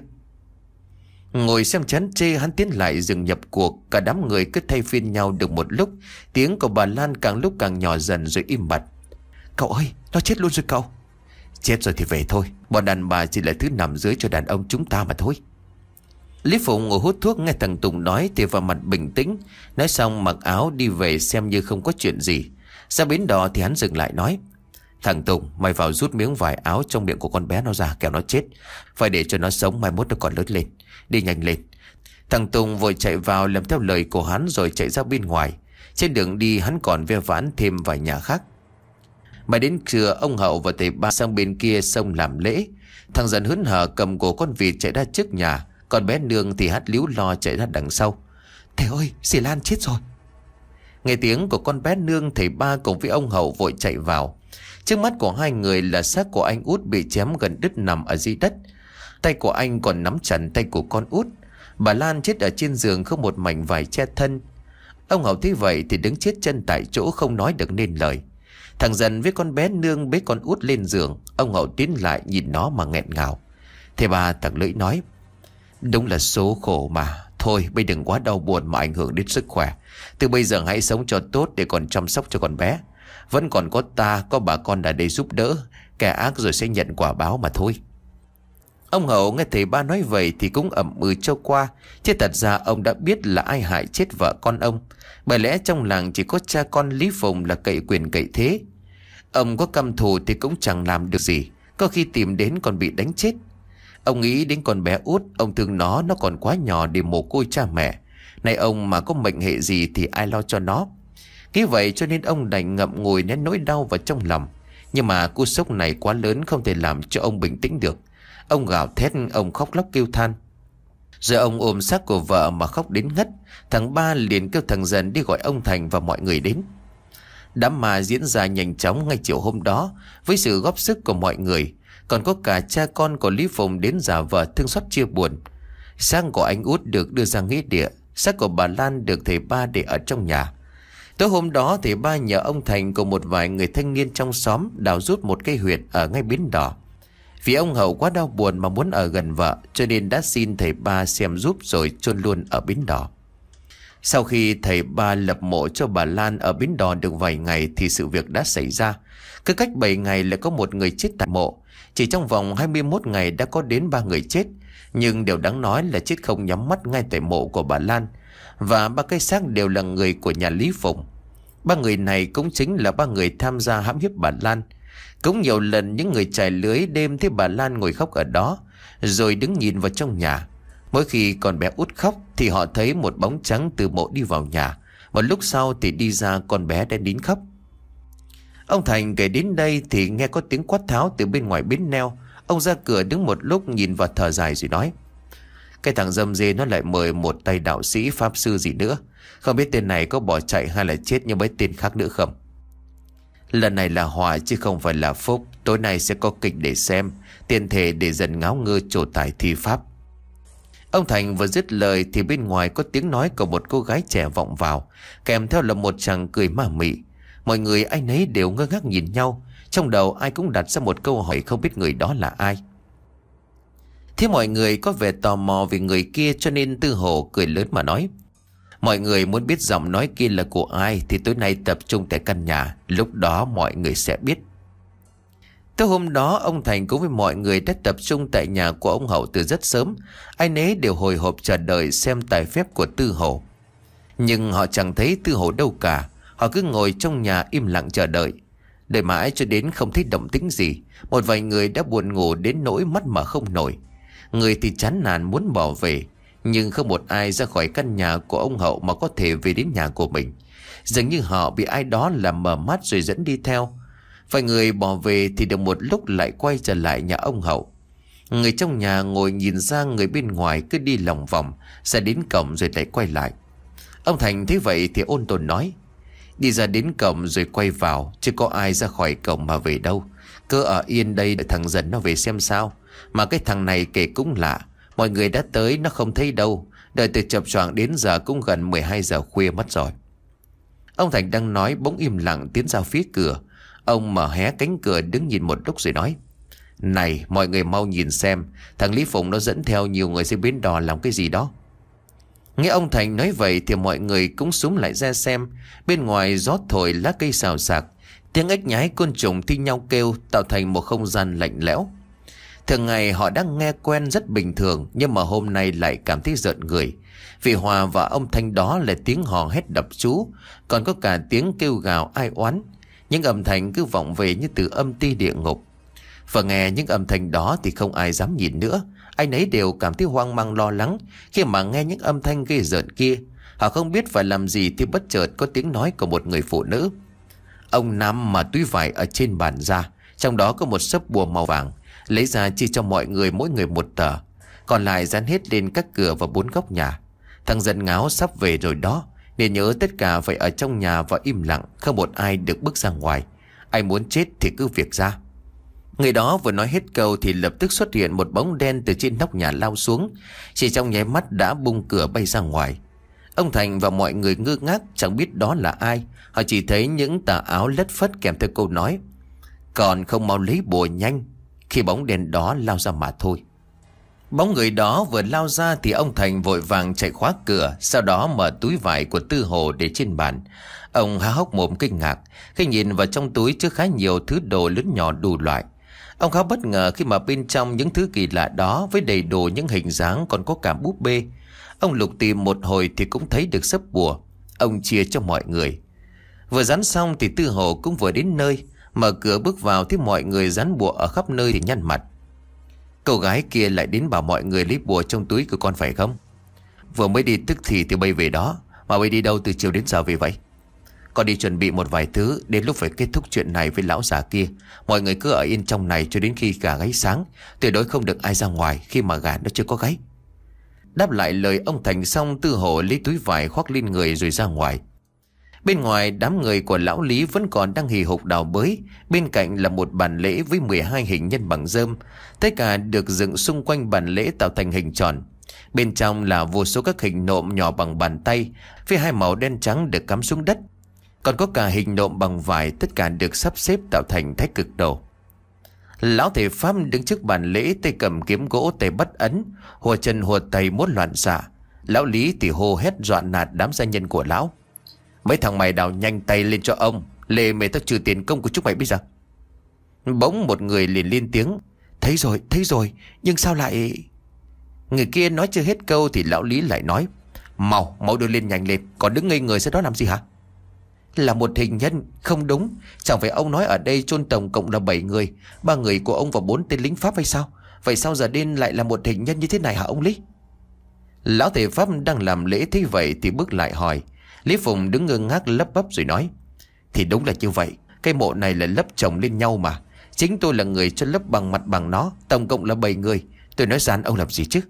Ngồi xem chán chê hắn tiến lại dừng nhập cuộc. Cả đám người cứ thay phiên nhau được một lúc. Tiếng của bà Lan càng lúc càng nhỏ dần rồi im bặt. Cậu ơi, nó chết luôn rồi cậu. Chết rồi thì về thôi. Bọn đàn bà chỉ là thứ nằm dưới cho đàn ông chúng ta mà thôi. Lý Phụng ngồi hút thuốc nghe thằng Tùng nói thì vào mặt bình tĩnh. Nói xong mặc áo đi về xem như không có chuyện gì. Ra bến đò thì hắn dừng lại nói. Thằng Tùng, mày vào rút miếng vải áo trong miệng của con bé nó ra, kẻo nó chết. Phải để cho nó sống, mai mốt nó còn lớn lên. Đi nhanh lên. Thằng Tùng vội chạy vào làm theo lời của hắn rồi chạy ra bên ngoài. Trên đường đi hắn còn ve vãn thêm vài nhà khác. Mà đến trưa ông Hậu và thầy Ba sang bên kia sông làm lễ. Thằng Dần hớn hở cầm cổ con vịt chạy ra trước nhà. Còn bé Nương thì hát líu lo chạy ra đằng sau. Thầy ơi, dì Lan chết rồi. Nghe tiếng của con bé Nương, thầy Ba cùng với ông Hậu vội chạy vào. Trước mắt của hai người là xác của anh Út bị chém gần đứt nằm ở dưới đất. Tay của anh còn nắm chặt tay của con Út. Bà Lan chết ở trên giường không một mảnh vải che thân. Ông Hậu thấy vậy thì đứng chết chân tại chỗ không nói được nên lời. Thằng Dần với con bé Nương bế con Út lên giường. Ông Hậu tiến lại nhìn nó mà nghẹn ngào. Thầy Ba thằng Lưỡi nói. Đúng là số khổ mà. Thôi bây đừng quá đau buồn mà ảnh hưởng đến sức khỏe. Từ bây giờ hãy sống cho tốt để còn chăm sóc cho con bé. Vẫn còn có ta, có bà con ở đây giúp đỡ. Kẻ ác rồi sẽ nhận quả báo mà thôi. Ông Hậu nghe thầy ba nói vậy thì cũng ậm ừ cho qua. Chứ thật ra ông đã biết là ai hại chết vợ con ông. Bởi lẽ trong làng chỉ có cha con Lý Phùng là cậy quyền cậy thế. Ông có căm thù thì cũng chẳng làm được gì. Có khi tìm đến còn bị đánh chết. Ông nghĩ đến con bé út. Ông thương nó, nó còn quá nhỏ để mồ côi cha mẹ. Này ông mà có mệnh hệ gì thì ai lo cho nó. Nghĩ vậy cho nên ông đành ngậm ngùi nén nỗi đau vào trong lòng. Nhưng mà cú sốc này quá lớn, không thể làm cho ông bình tĩnh được. Ông gào thét, ông khóc lóc kêu than. Rồi ông ôm xác của vợ mà khóc đến ngất. Thằng Ba liền kêu thằng Dần đi gọi ông Thành và mọi người đến. Đám ma diễn ra nhanh chóng ngay chiều hôm đó, với sự góp sức của mọi người. Còn có cả cha con của Lý Phùng đến giả vờ thương xót chia buồn. Xác của anh út được đưa ra nghĩa địa. Xác của bà Lan được thầy Ba để ở trong nhà. Tối hôm đó thầy Ba nhờ ông Thành cùng một vài người thanh niên trong xóm đào rút một cây huyệt ở ngay bến đỏ. Vì ông Hậu quá đau buồn mà muốn ở gần vợ, cho nên đã xin thầy Ba xem giúp rồi chôn luôn ở bến đỏ. Sau khi thầy Ba lập mộ cho bà Lan ở bến đỏ được vài ngày thì sự việc đã xảy ra. Cứ cách bảy ngày lại có một người chết tại mộ. Chỉ trong vòng hai mươi mốt ngày đã có đến ba người chết. Nhưng điều đáng nói là chết không nhắm mắt ngay tại mộ của bà Lan. Và ba cái xác đều là người của nhà Lý Phùng. Ba người này cũng chính là ba người tham gia hãm hiếp bà Lan. Cũng nhiều lần những người trải lưới đêm thấy bà Lan ngồi khóc ở đó, rồi đứng nhìn vào trong nhà. Mỗi khi con bé út khóc thì họ thấy một bóng trắng từ mộ đi vào nhà. Một lúc sau thì đi ra, con bé đã nín khóc. Ông Thành kể đến đây thì nghe có tiếng quát tháo từ bên ngoài bến neo. Ông ra cửa đứng một lúc nhìn vào thở dài rồi nói: Cái thằng dâm dê nó lại mời một tay đạo sĩ pháp sư gì nữa. Không biết tên này có bỏ chạy hay là chết như mấy tên khác nữa không. Lần này là họa chứ không phải là phúc. Tối nay sẽ có kịch để xem, tiền thể để dần ngáo ngơ trổ tài thi pháp. Ông Thành vừa dứt lời thì bên ngoài có tiếng nói của một cô gái trẻ vọng vào, kèm theo là một chàng cười ma mị. Mọi người ai nấy đều ngơ ngác nhìn nhau. Trong đầu ai cũng đặt ra một câu hỏi không biết người đó là ai. Thế mọi người có vẻ tò mò về người kia, cho nên Tư Hổ cười lớn mà nói: Mọi người muốn biết giọng nói kia là của ai thì tối nay tập trung tại căn nhà, lúc đó mọi người sẽ biết. Tới hôm đó ông Thành cùng với mọi người đã tập trung tại nhà của ông Hậu từ rất sớm. Ai nấy đều hồi hộp chờ đợi xem tài phép của Tư Hổ. Nhưng họ chẳng thấy Tư Hổ đâu cả. Họ cứ ngồi trong nhà im lặng chờ đợi. Đợi mãi cho đến không thấy động tĩnh gì. Một vài người đã buồn ngủ đến nỗi mắt mà không nổi. Người thì chán nản muốn bỏ về. Nhưng không một ai ra khỏi căn nhà của ông Hậu mà có thể về đến nhà của mình. Dường như họ bị ai đó làm mở mắt rồi dẫn đi theo. Vài người bỏ về thì được một lúc lại quay trở lại nhà ông Hậu. Người trong nhà ngồi nhìn ra, người bên ngoài cứ đi lòng vòng ra đến cổng rồi lại quay lại. Ông Thành thấy vậy thì ôn tồn nói: Đi ra đến cổng rồi quay vào, chứ có ai ra khỏi cổng mà về đâu. Cứ ở yên đây đợi thằng Dần nó về xem sao. Mà cái thằng này kể cũng lạ, mọi người đã tới nó không thấy đâu. Đợi từ chập choạng đến giờ cũng gần mười hai giờ khuya mất rồi. Ông Thành đang nói bỗng im lặng tiến ra phía cửa. Ông mở hé cánh cửa đứng nhìn một lúc rồi nói: Này mọi người mau nhìn xem, thằng Lý Phùng nó dẫn theo nhiều người dưới bến đò làm cái gì đó. Nghe ông Thành nói vậy thì mọi người cũng xúm lại ra xem. Bên ngoài gió thổi lá cây xào xạc, tiếng ếch nhái côn trùng thi nhau kêu, tạo thành một không gian lạnh lẽo. Thường ngày họ đang nghe quen rất bình thường, nhưng mà hôm nay lại cảm thấy rợn người. Vì hòa và âm thanh đó là tiếng hò hét đập chú, còn có cả tiếng kêu gào ai oán. Những âm thanh cứ vọng về như từ âm ti địa ngục. Và nghe những âm thanh đó thì không ai dám nhìn nữa. Ai nấy đều cảm thấy hoang mang lo lắng khi mà nghe những âm thanh ghê rợn kia. Họ không biết phải làm gì thì bất chợt có tiếng nói của một người phụ nữ. Ông Nam mà túi vải ở trên bàn ra, trong đó có một xấp bùa màu vàng, lấy ra chia cho mọi người mỗi người một tờ, còn lại dán hết lên các cửa và bốn góc nhà. Thằng Dần ngáo sắp về rồi đó, nên nhớ tất cả phải ở trong nhà và im lặng, không một ai được bước ra ngoài. Ai muốn chết thì cứ việc ra. Người đó vừa nói hết câu thì lập tức xuất hiện một bóng đen từ trên nóc nhà lao xuống. Chỉ trong nháy mắt đã bung cửa bay ra ngoài. Ông Thành và mọi người ngơ ngác chẳng biết đó là ai. Họ chỉ thấy những tà áo lất phất kèm theo câu nói: Còn không mau lấy bùa nhanh, khi bóng đèn đó lao ra mà thôi. Bóng người đó vừa lao ra thì ông Thành vội vàng chạy khóa cửa, sau đó mở túi vải của Tư Hồ để trên bàn. Ông há hốc mồm kinh ngạc khi nhìn vào trong túi chứa khá nhiều thứ đồ lớn nhỏ đủ loại. Ông khá bất ngờ khi mà bên trong những thứ kỳ lạ đó với đầy đủ những hình dáng, còn có cả búp bê. Ông lục tìm một hồi thì cũng thấy được sấp bùa. Ông chia cho mọi người. Vừa dán xong thì Tư Hồ cũng vừa đến nơi. Mở cửa bước vào thì mọi người dán bùa ở khắp nơi thì nhăn mặt. Cô gái kia lại đến bảo mọi người lấy bùa trong túi của con phải không? Vừa mới đi tức thì thì bay về đó. Mà bay đi đâu từ chiều đến giờ về vậy? Con đi chuẩn bị một vài thứ, đến lúc phải kết thúc chuyện này với lão già kia. Mọi người cứ ở yên trong này cho đến khi gà gáy sáng. Tuyệt đối không được ai ra ngoài khi mà gà nó chưa có gáy. Đáp lại lời ông Thành xong, Tư Hồ lấy túi vải khoác lên người rồi ra ngoài. Bên ngoài, đám người của lão Lý vẫn còn đang hì hục đào bới. Bên cạnh là một bàn lễ với mười hai hình nhân bằng rơm. Tất cả được dựng xung quanh bàn lễ tạo thành hình tròn. Bên trong là vô số các hình nộm nhỏ bằng bàn tay với hai màu đen trắng được cắm xuống đất. Còn có cả hình nộm bằng vải, tất cả được sắp xếp tạo thành thái cực đồ. Lão thầy Pháp đứng trước bàn lễ, tay cầm kiếm gỗ, tay bắt ấn, hùa chân hùa tay muốn loạn xạ. Lão Lý thì hô hét dọa nạt đám gia nhân của lão. Mấy thằng mày đào nhanh tay lên cho ông, lệ mày tao trừ tiền công của chúng mày bây giờ. Bỗng một người liền lên tiếng. Thấy rồi, thấy rồi, nhưng sao lại... Người kia nói chưa hết câu thì lão Lý lại nói. Mau, mau đưa lên nhanh lên, còn đứng ngây người ra đó làm gì hả? Là một hình nhân, không đúng. Chẳng phải ông nói ở đây chôn tổng cộng là bảy người, ba người của ông và bốn tên lính Pháp hay sao? Vậy sao giờ đêm lại là một hình nhân như thế này hả ông Lý? Lão thầy Pháp đang làm lễ thấy vậy thì bước lại hỏi. Lý Phùng đứng ngơ ngác lắp bắp rồi nói. Thì đúng là như vậy, cái mộ này là lấp chồng lên nhau mà. Chính tôi là người cho lấp bằng mặt bằng nó. Tổng cộng là bảy người. Tôi nói gian ông làm gì chứ?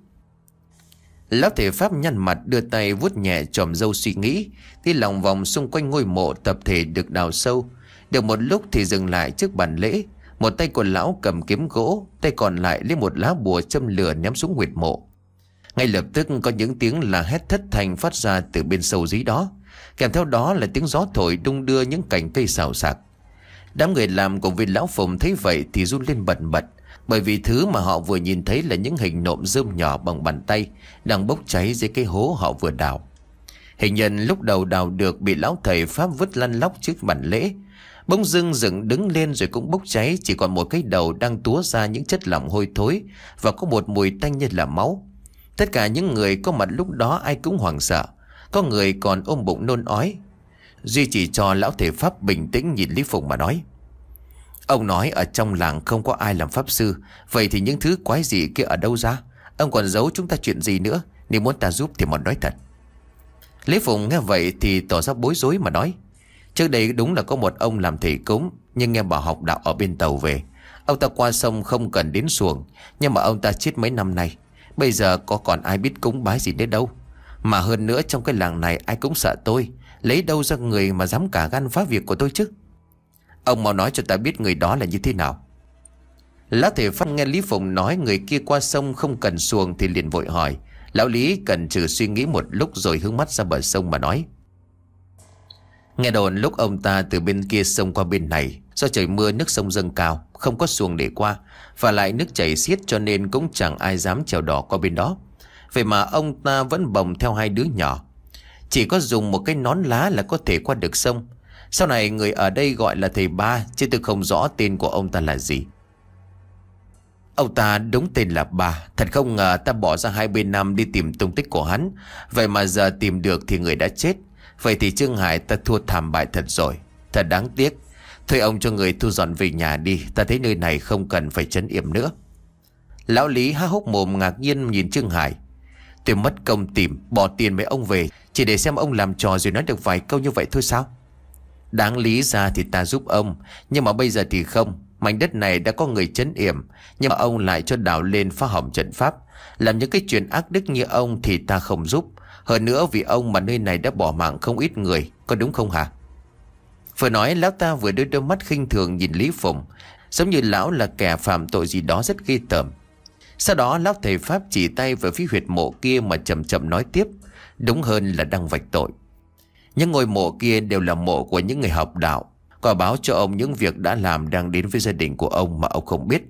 Lão thầy Pháp nhăn mặt đưa tay vuốt nhẹ chòm râu suy nghĩ. Đi lòng vòng xung quanh ngôi mộ tập thể được đào sâu. Được một lúc thì dừng lại trước bàn lễ. Một tay của lão cầm kiếm gỗ, tay còn lại lấy một lá bùa châm lửa ném xuống huyệt mộ. Ngay lập tức có những tiếng là hét thất thanh phát ra từ bên sâu dưới đó. Kèm theo đó là tiếng gió thổi đung đưa những cành cây xào xạc. Đám người làm cùng với lão Phùng thấy vậy thì run lên bần bật. Bởi vì thứ mà họ vừa nhìn thấy là những hình nộm rơm nhỏ bằng bàn tay đang bốc cháy dưới cái hố họ vừa đào. Hình nhân lúc đầu đào được bị lão thầy Pháp vứt lăn lóc trước bàn lễ. Bỗng dưng dựng đứng lên rồi cũng bốc cháy, chỉ còn một cái đầu đang túa ra những chất lỏng hôi thối và có một mùi tanh như là máu. Tất cả những người có mặt lúc đó ai cũng hoảng sợ. Có người còn ôm bụng nôn ói. Duy chỉ cho lão thầy Pháp bình tĩnh nhìn Lý Phùng mà nói. Ông nói ở trong làng không có ai làm pháp sư. Vậy thì những thứ quái gì kia ở đâu ra? Ông còn giấu chúng ta chuyện gì nữa? Nếu muốn ta giúp thì muốn nói thật. Lý Phùng nghe vậy thì tỏ ra bối rối mà nói. Trước đây đúng là có một ông làm thầy cúng, nhưng nghe bảo học đạo ở bên Tàu về. Ông ta qua sông không cần đến xuồng, nhưng mà ông ta chết mấy năm nay. Bây giờ có còn ai biết cúng bái gì nữa đâu. Mà hơn nữa trong cái làng này ai cũng sợ tôi. Lấy đâu ra người mà dám cả gan phá việc của tôi chứ? Ông mau nói cho ta biết người đó là như thế nào. Lão thầy Pháp nghe Lý Phùng nói người kia qua sông không cần xuồng thì liền vội hỏi. Lão Lý cần trừ suy nghĩ một lúc rồi hướng mắt ra bờ sông mà nói. Nghe đồn lúc ông ta từ bên kia sông qua bên này, do trời mưa nước sông dâng cao, không có xuồng để qua, và lại nước chảy xiết cho nên cũng chẳng ai dám chèo đò qua bên đó. Vậy mà ông ta vẫn bồng theo hai đứa nhỏ. Chỉ có dùng một cái nón lá là có thể qua được sông. Sau này người ở đây gọi là thầy Ba, chứ tôi không rõ tên của ông ta là gì. Ông ta đúng tên là Ba. Thật không ngờ ta bỏ ra hai mươi năm đi tìm tung tích của hắn. Vậy mà giờ tìm được thì người đã chết. Vậy thì Trương Hải ta thua thảm bại thật rồi. Thật đáng tiếc. Thôi ông cho người thu dọn về nhà đi. Ta thấy nơi này không cần phải trấn yểm nữa. Lão Lý há hốc mồm ngạc nhiên nhìn Trương Hải. Tôi mất công tìm, bỏ tiền với ông về chỉ để xem ông làm trò rồi nói được vài câu như vậy thôi sao? Đáng lý ra thì ta giúp ông, nhưng mà bây giờ thì không. Mảnh đất này đã có người trấn yểm, nhưng mà ông lại cho đào lên phá hỏng trận pháp. Làm những cái chuyện ác đức như ông thì ta không giúp. Hơn nữa vì ông mà nơi này đã bỏ mạng không ít người, có đúng không hả? Vừa nói lão ta vừa đưa đôi mắt khinh thường nhìn Lý Phùng, giống như lão là kẻ phạm tội gì đó rất ghê tởm. Sau đó lão thầy Pháp chỉ tay vào phía huyệt mộ kia mà chậm chậm nói tiếp, đúng hơn là đang vạch tội. Những ngôi mộ kia đều là mộ của những người học đạo, có báo cho ông những việc đã làm đang đến với gia đình của ông mà ông không biết.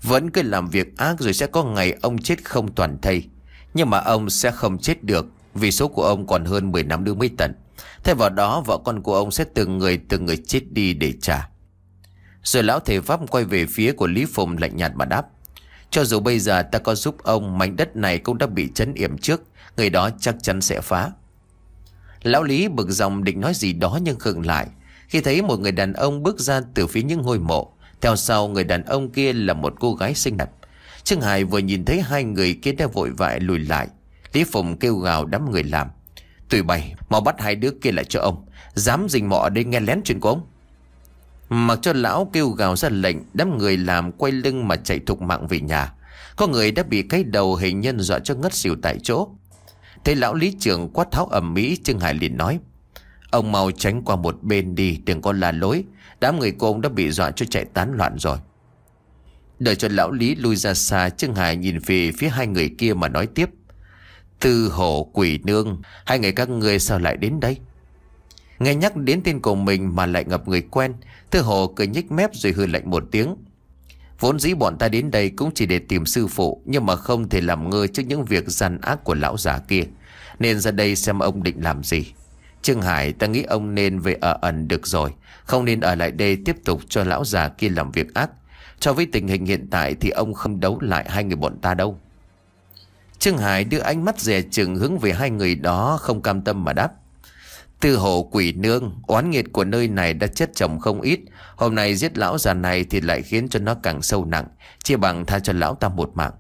Vẫn cứ làm việc ác rồi sẽ có ngày ông chết không toàn thây. Nhưng mà ông sẽ không chết được, vì số của ông còn hơn mười năm nữa mới tận. Thay vào đó vợ con của ông sẽ từng người từng người chết đi để trả. Rồi lão thầy pháp quay về phía của Lý Phùng lạnh nhạt mà đáp: cho dù bây giờ ta có giúp ông, mảnh đất này cũng đã bị trấn yểm trước, người đó chắc chắn sẽ phá. Lão Lý bực dòng định nói gì đó nhưng khựng lại khi thấy một người đàn ông bước ra từ phía những ngôi mộ. Theo sau người đàn ông kia là một cô gái xinh đẹp. Trương Hải vừa nhìn thấy hai người kia đã vội vã lùi lại. Lý Phùng kêu gào đám người làm: tụi bay mau bắt hai đứa kia lại cho ông, dám rình mò ở đây nghe lén chuyện của ông. Mặc cho lão kêu gào ra lệnh, đám người làm quay lưng mà chạy thục mạng về nhà. Có người đã bị cái đầu hình nhân dọa cho ngất xỉu tại chỗ. Thấy lão lý trưởng quát tháo ầm ĩ, Trương Hải liền nói: ông mau tránh qua một bên đi, đừng có la lối. Đám người của ông đã bị dọa cho chạy tán loạn rồi. Đợi cho lão lý lui ra xa, Trương Hải nhìn về phía hai người kia mà nói tiếp: Tư Hổ, Quỷ Nương, hai người các ngươi sao lại đến đây? Nghe nhắc đến tên của mình mà lại ngập người quen, Tư Hổ cười nhếch mép rồi hừ lạnh một tiếng: vốn dĩ bọn ta đến đây cũng chỉ để tìm sư phụ, nhưng mà không thể làm ngơ trước những việc gian ác của lão già kia, nên ra đây xem ông định làm gì. Trương Hải, ta nghĩ ông nên về ở ẩn được rồi, không nên ở lại đây tiếp tục cho lão già kia làm việc ác. Cho với tình hình hiện tại thì ông không đấu lại hai người bọn ta đâu. Trương Hải đưa ánh mắt dè chừng hướng về hai người đó, không cam tâm mà đáp: Tư Hổ, Quỷ Nương, oán nghiệt của nơi này đã chất chồng không ít. Hôm nay giết lão già này thì lại khiến cho nó càng sâu nặng, chỉ bằng tha cho lão ta một mạng.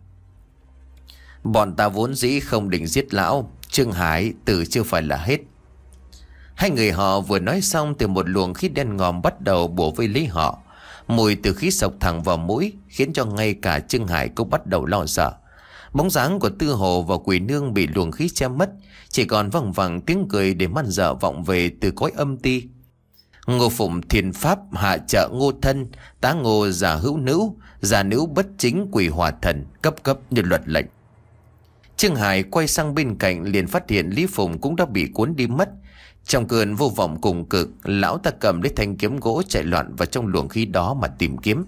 Bọn ta vốn dĩ không định giết lão, Trương Hải, từ chưa phải là hết. Hai người họ vừa nói xong thì một luồng khí đen ngòm bắt đầu bổ vây lấy họ. Mùi từ khí sộc thẳng vào mũi khiến cho ngay cả Trương Hải cũng bắt đầu lo sợ. Bóng dáng của Tư Hồ và Quỷ Nương bị luồng khí che mất, chỉ còn văng vẳng tiếng cười để man dợ vọng về từ cõi âm ti. Ngô Phụng thiền pháp hạ trợ Ngô Thân, tá Ngô giả hữu nữ, giả nữ bất chính quỷ hòa thần, cấp cấp như luật lệnh. Trương Hải quay sang bên cạnh liền phát hiện Lý Phụng cũng đã bị cuốn đi mất. Trong cơn vô vọng cùng cực, lão ta cầm lấy thanh kiếm gỗ chạy loạn vào trong luồng khí đó mà tìm kiếm.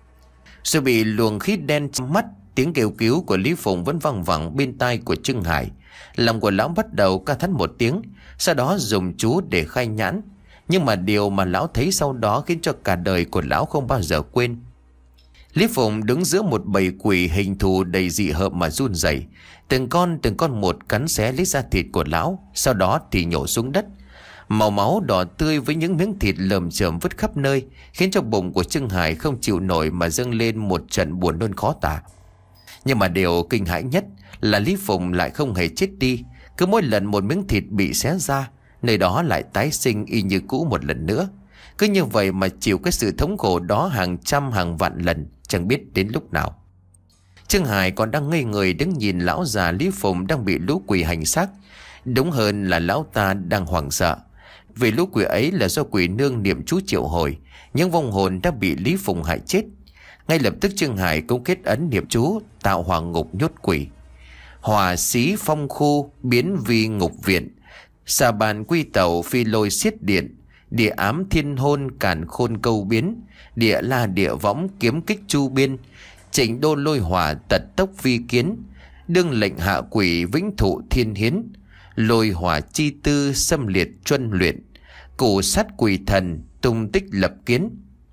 Rồi bị luồng khí đen trong mắt, tiếng kêu cứu của Lý Phụng vẫn văng vẳng bên tai của Trương Hải. Lòng của lão bắt đầu ca thắt một tiếng, sau đó dùng chú để khai nhãn. Nhưng mà điều mà lão thấy sau đó khiến cho cả đời của lão không bao giờ quên. Lý Phụng đứng giữa một bầy quỷ hình thù đầy dị hợm mà run rẩy, từng con từng con một cắn xé lấy da thịt của lão, sau đó thì nhổ xuống đất. Màu máu đỏ tươi với những miếng thịt lởm chởm vứt khắp nơi, khiến cho bụng của Trương Hải không chịu nổi mà dâng lên một trận buồn nôn khó tả. Nhưng mà điều kinh hãi nhất là Lý Phụng lại không hề chết đi. Cứ mỗi lần một miếng thịt bị xé ra, nơi đó lại tái sinh y như cũ một lần nữa. Cứ như vậy mà chịu cái sự thống khổ đó hàng trăm hàng vạn lần, chẳng biết đến lúc nào. Trương Hải còn đang ngây người đứng nhìn lão già Lý Phụng đang bị lũ quỷ hành xác. Đúng hơn là lão ta đang hoảng sợ, vì lũ quỷ ấy là do Quỷ Nương niệm chú triệu hồi, những vong hồn đã bị Lý Phụng hại chết. Ngay lập tức Trương Hải cũng kết ấn niệm chú tạo hỏa ngục nhốt quỷ. Hỏa xí phong khu biến vi ngục viện, xà bàn quy tẩu phi lôi xiết điện, địa ám thiên hôn càn khôn câu biến, địa la địa võng kiếm kích chu biên, trịnh đô lôi hỏa tật tốc vi kiến, đương lệnh hạ quỷ vĩnh thụ thiên hiến, lôi hỏa chi tư xâm liệt truân luyện, củ sát quỷ thần tung tích lập kiến.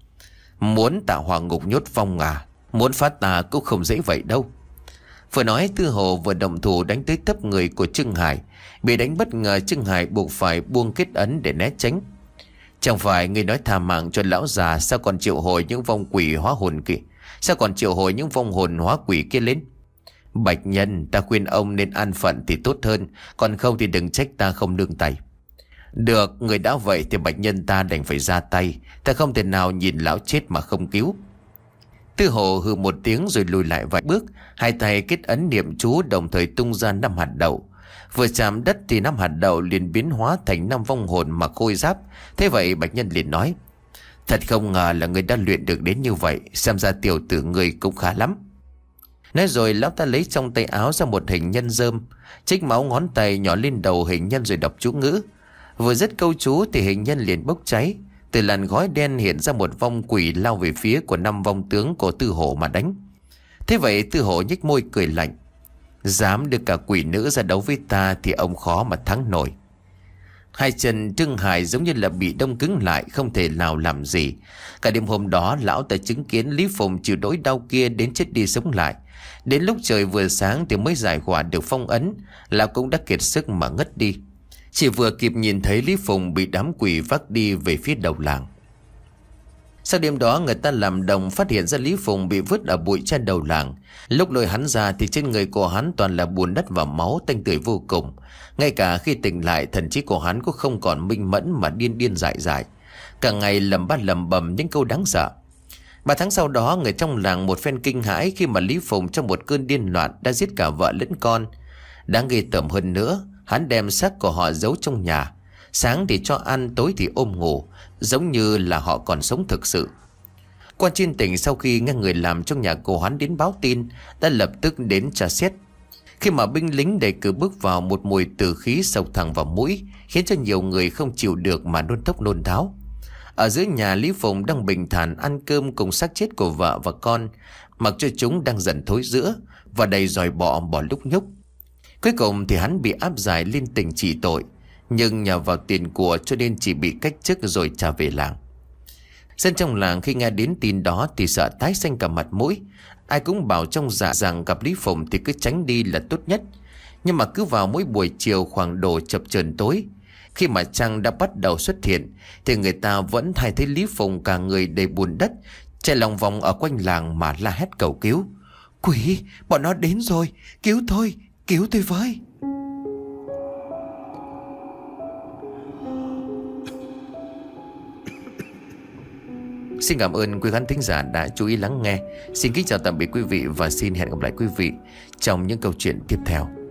Muốn tạo hỏa ngục nhốt vong à, muốn phá tà cũng không dễ vậy đâu. Vừa nói Tư Hồ vừa động thủ đánh tới tấp người của Trương Hải. Bị đánh bất ngờ, Trương Hải buộc phải buông kết ấn để né tránh. Chẳng phải người nói tha mạng cho lão già, sao còn triệu hồi những vong quỷ hóa hồn kìa, sao còn triệu hồi những vong hồn hóa quỷ kia lên? Bạch nhân, ta khuyên ông nên an phận thì tốt hơn, còn không thì đừng trách ta không nương tay. Được, người đã vậy thì bạch nhân ta đành phải ra tay, ta không thể nào nhìn lão chết mà không cứu. Tư Hồ hừ một tiếng rồi lùi lại vài bước, hai tay kết ấn niệm chú đồng thời tung ra năm hạt đậu. Vừa chạm đất thì năm hạt đậu liền biến hóa thành năm vong hồn mặc khôi giáp. Thế vậy bạch nhân liền nói: thật không ngờ là người đã luyện được đến như vậy, xem ra tiểu tử người cũng khá lắm. Nói rồi lão ta lấy trong tay áo ra một hình nhân rơm, trích máu ngón tay nhỏ lên đầu hình nhân rồi đọc chú ngữ. Vừa dứt câu chú thì hình nhân liền bốc cháy. Từ làn gói đen hiện ra một vong quỷ lao về phía của năm vong tướng của Tư Hổ mà đánh. Thế vậy Tư Hổ nhếch môi cười lạnh. Dám đưa cả quỷ nữ ra đấu với ta thì ông khó mà thắng nổi. Hai chân Trương Hải giống như là bị đông cứng lại, không thể nào làm gì. Cả đêm hôm đó lão ta chứng kiến Lý Phùng chịu nỗi đau kia đến chết đi sống lại. Đến lúc trời vừa sáng thì mới giải hỏa được phong ấn. Lão cũng đã kiệt sức mà ngất đi. Chỉ vừa kịp nhìn thấy Lý Phùng bị đám quỷ vác đi về phía đầu làng. Sau đêm đó người ta làm đồng phát hiện ra Lý Phùng bị vứt ở bụi trên đầu làng. Lúc lôi hắn ra thì trên người của hắn toàn là bùn đất và máu tanh tưởi vô cùng. Ngay cả khi tỉnh lại, thần trí của hắn cũng không còn minh mẫn mà điên điên dại dại. Cả ngày lầm ba lầm bầm những câu đáng sợ. Ba tháng sau đó, người trong làng một phen kinh hãi khi mà Lý Phùng trong một cơn điên loạn đã giết cả vợ lẫn con. Đáng ghê tởm hơn nữa, hắn đem xác của họ giấu trong nhà. Sáng thì cho ăn, tối thì ôm ngủ, giống như là họ còn sống thực sự. Quan trên tỉnh sau khi nghe người làm trong nhà của hắn đến báo tin, đã lập tức đến tra xét. Khi mà binh lính đẩy cửa bước vào, một mùi tử khí sộc thẳng vào mũi, khiến cho nhiều người không chịu được mà nôn thốc nôn tháo. Ở dưới nhà, Lý Phùng đang bình thản ăn cơm cùng xác chết của vợ và con, mặc cho chúng đang dần thối rữa và đầy dòi bọ bỏ lúc nhúc. Cuối cùng thì hắn bị áp giải lên tỉnh trị tội, nhưng nhờ vào tiền của cho nên chỉ bị cách chức rồi trả về làng. Dân trong làng khi nghe đến tin đó thì sợ tái xanh cả mặt mũi. Ai cũng bảo trong dạ rằng gặp Lý Phùng thì cứ tránh đi là tốt nhất. Nhưng mà cứ vào mỗi buổi chiều khoảng độ chập chờn tối, khi mà trăng đã bắt đầu xuất hiện, thì người ta vẫn hay thấy Lý Phùng cả người đầy bùn đất, chạy lòng vòng ở quanh làng mà la hét cầu cứu. Quỷ, bọn nó đến rồi, cứu tôi, cứu tôi với. Xin cảm ơn quý khán thính giả đã chú ý lắng nghe. Xin kính chào tạm biệt quý vị và xin hẹn gặp lại quý vị trong những câu chuyện tiếp theo.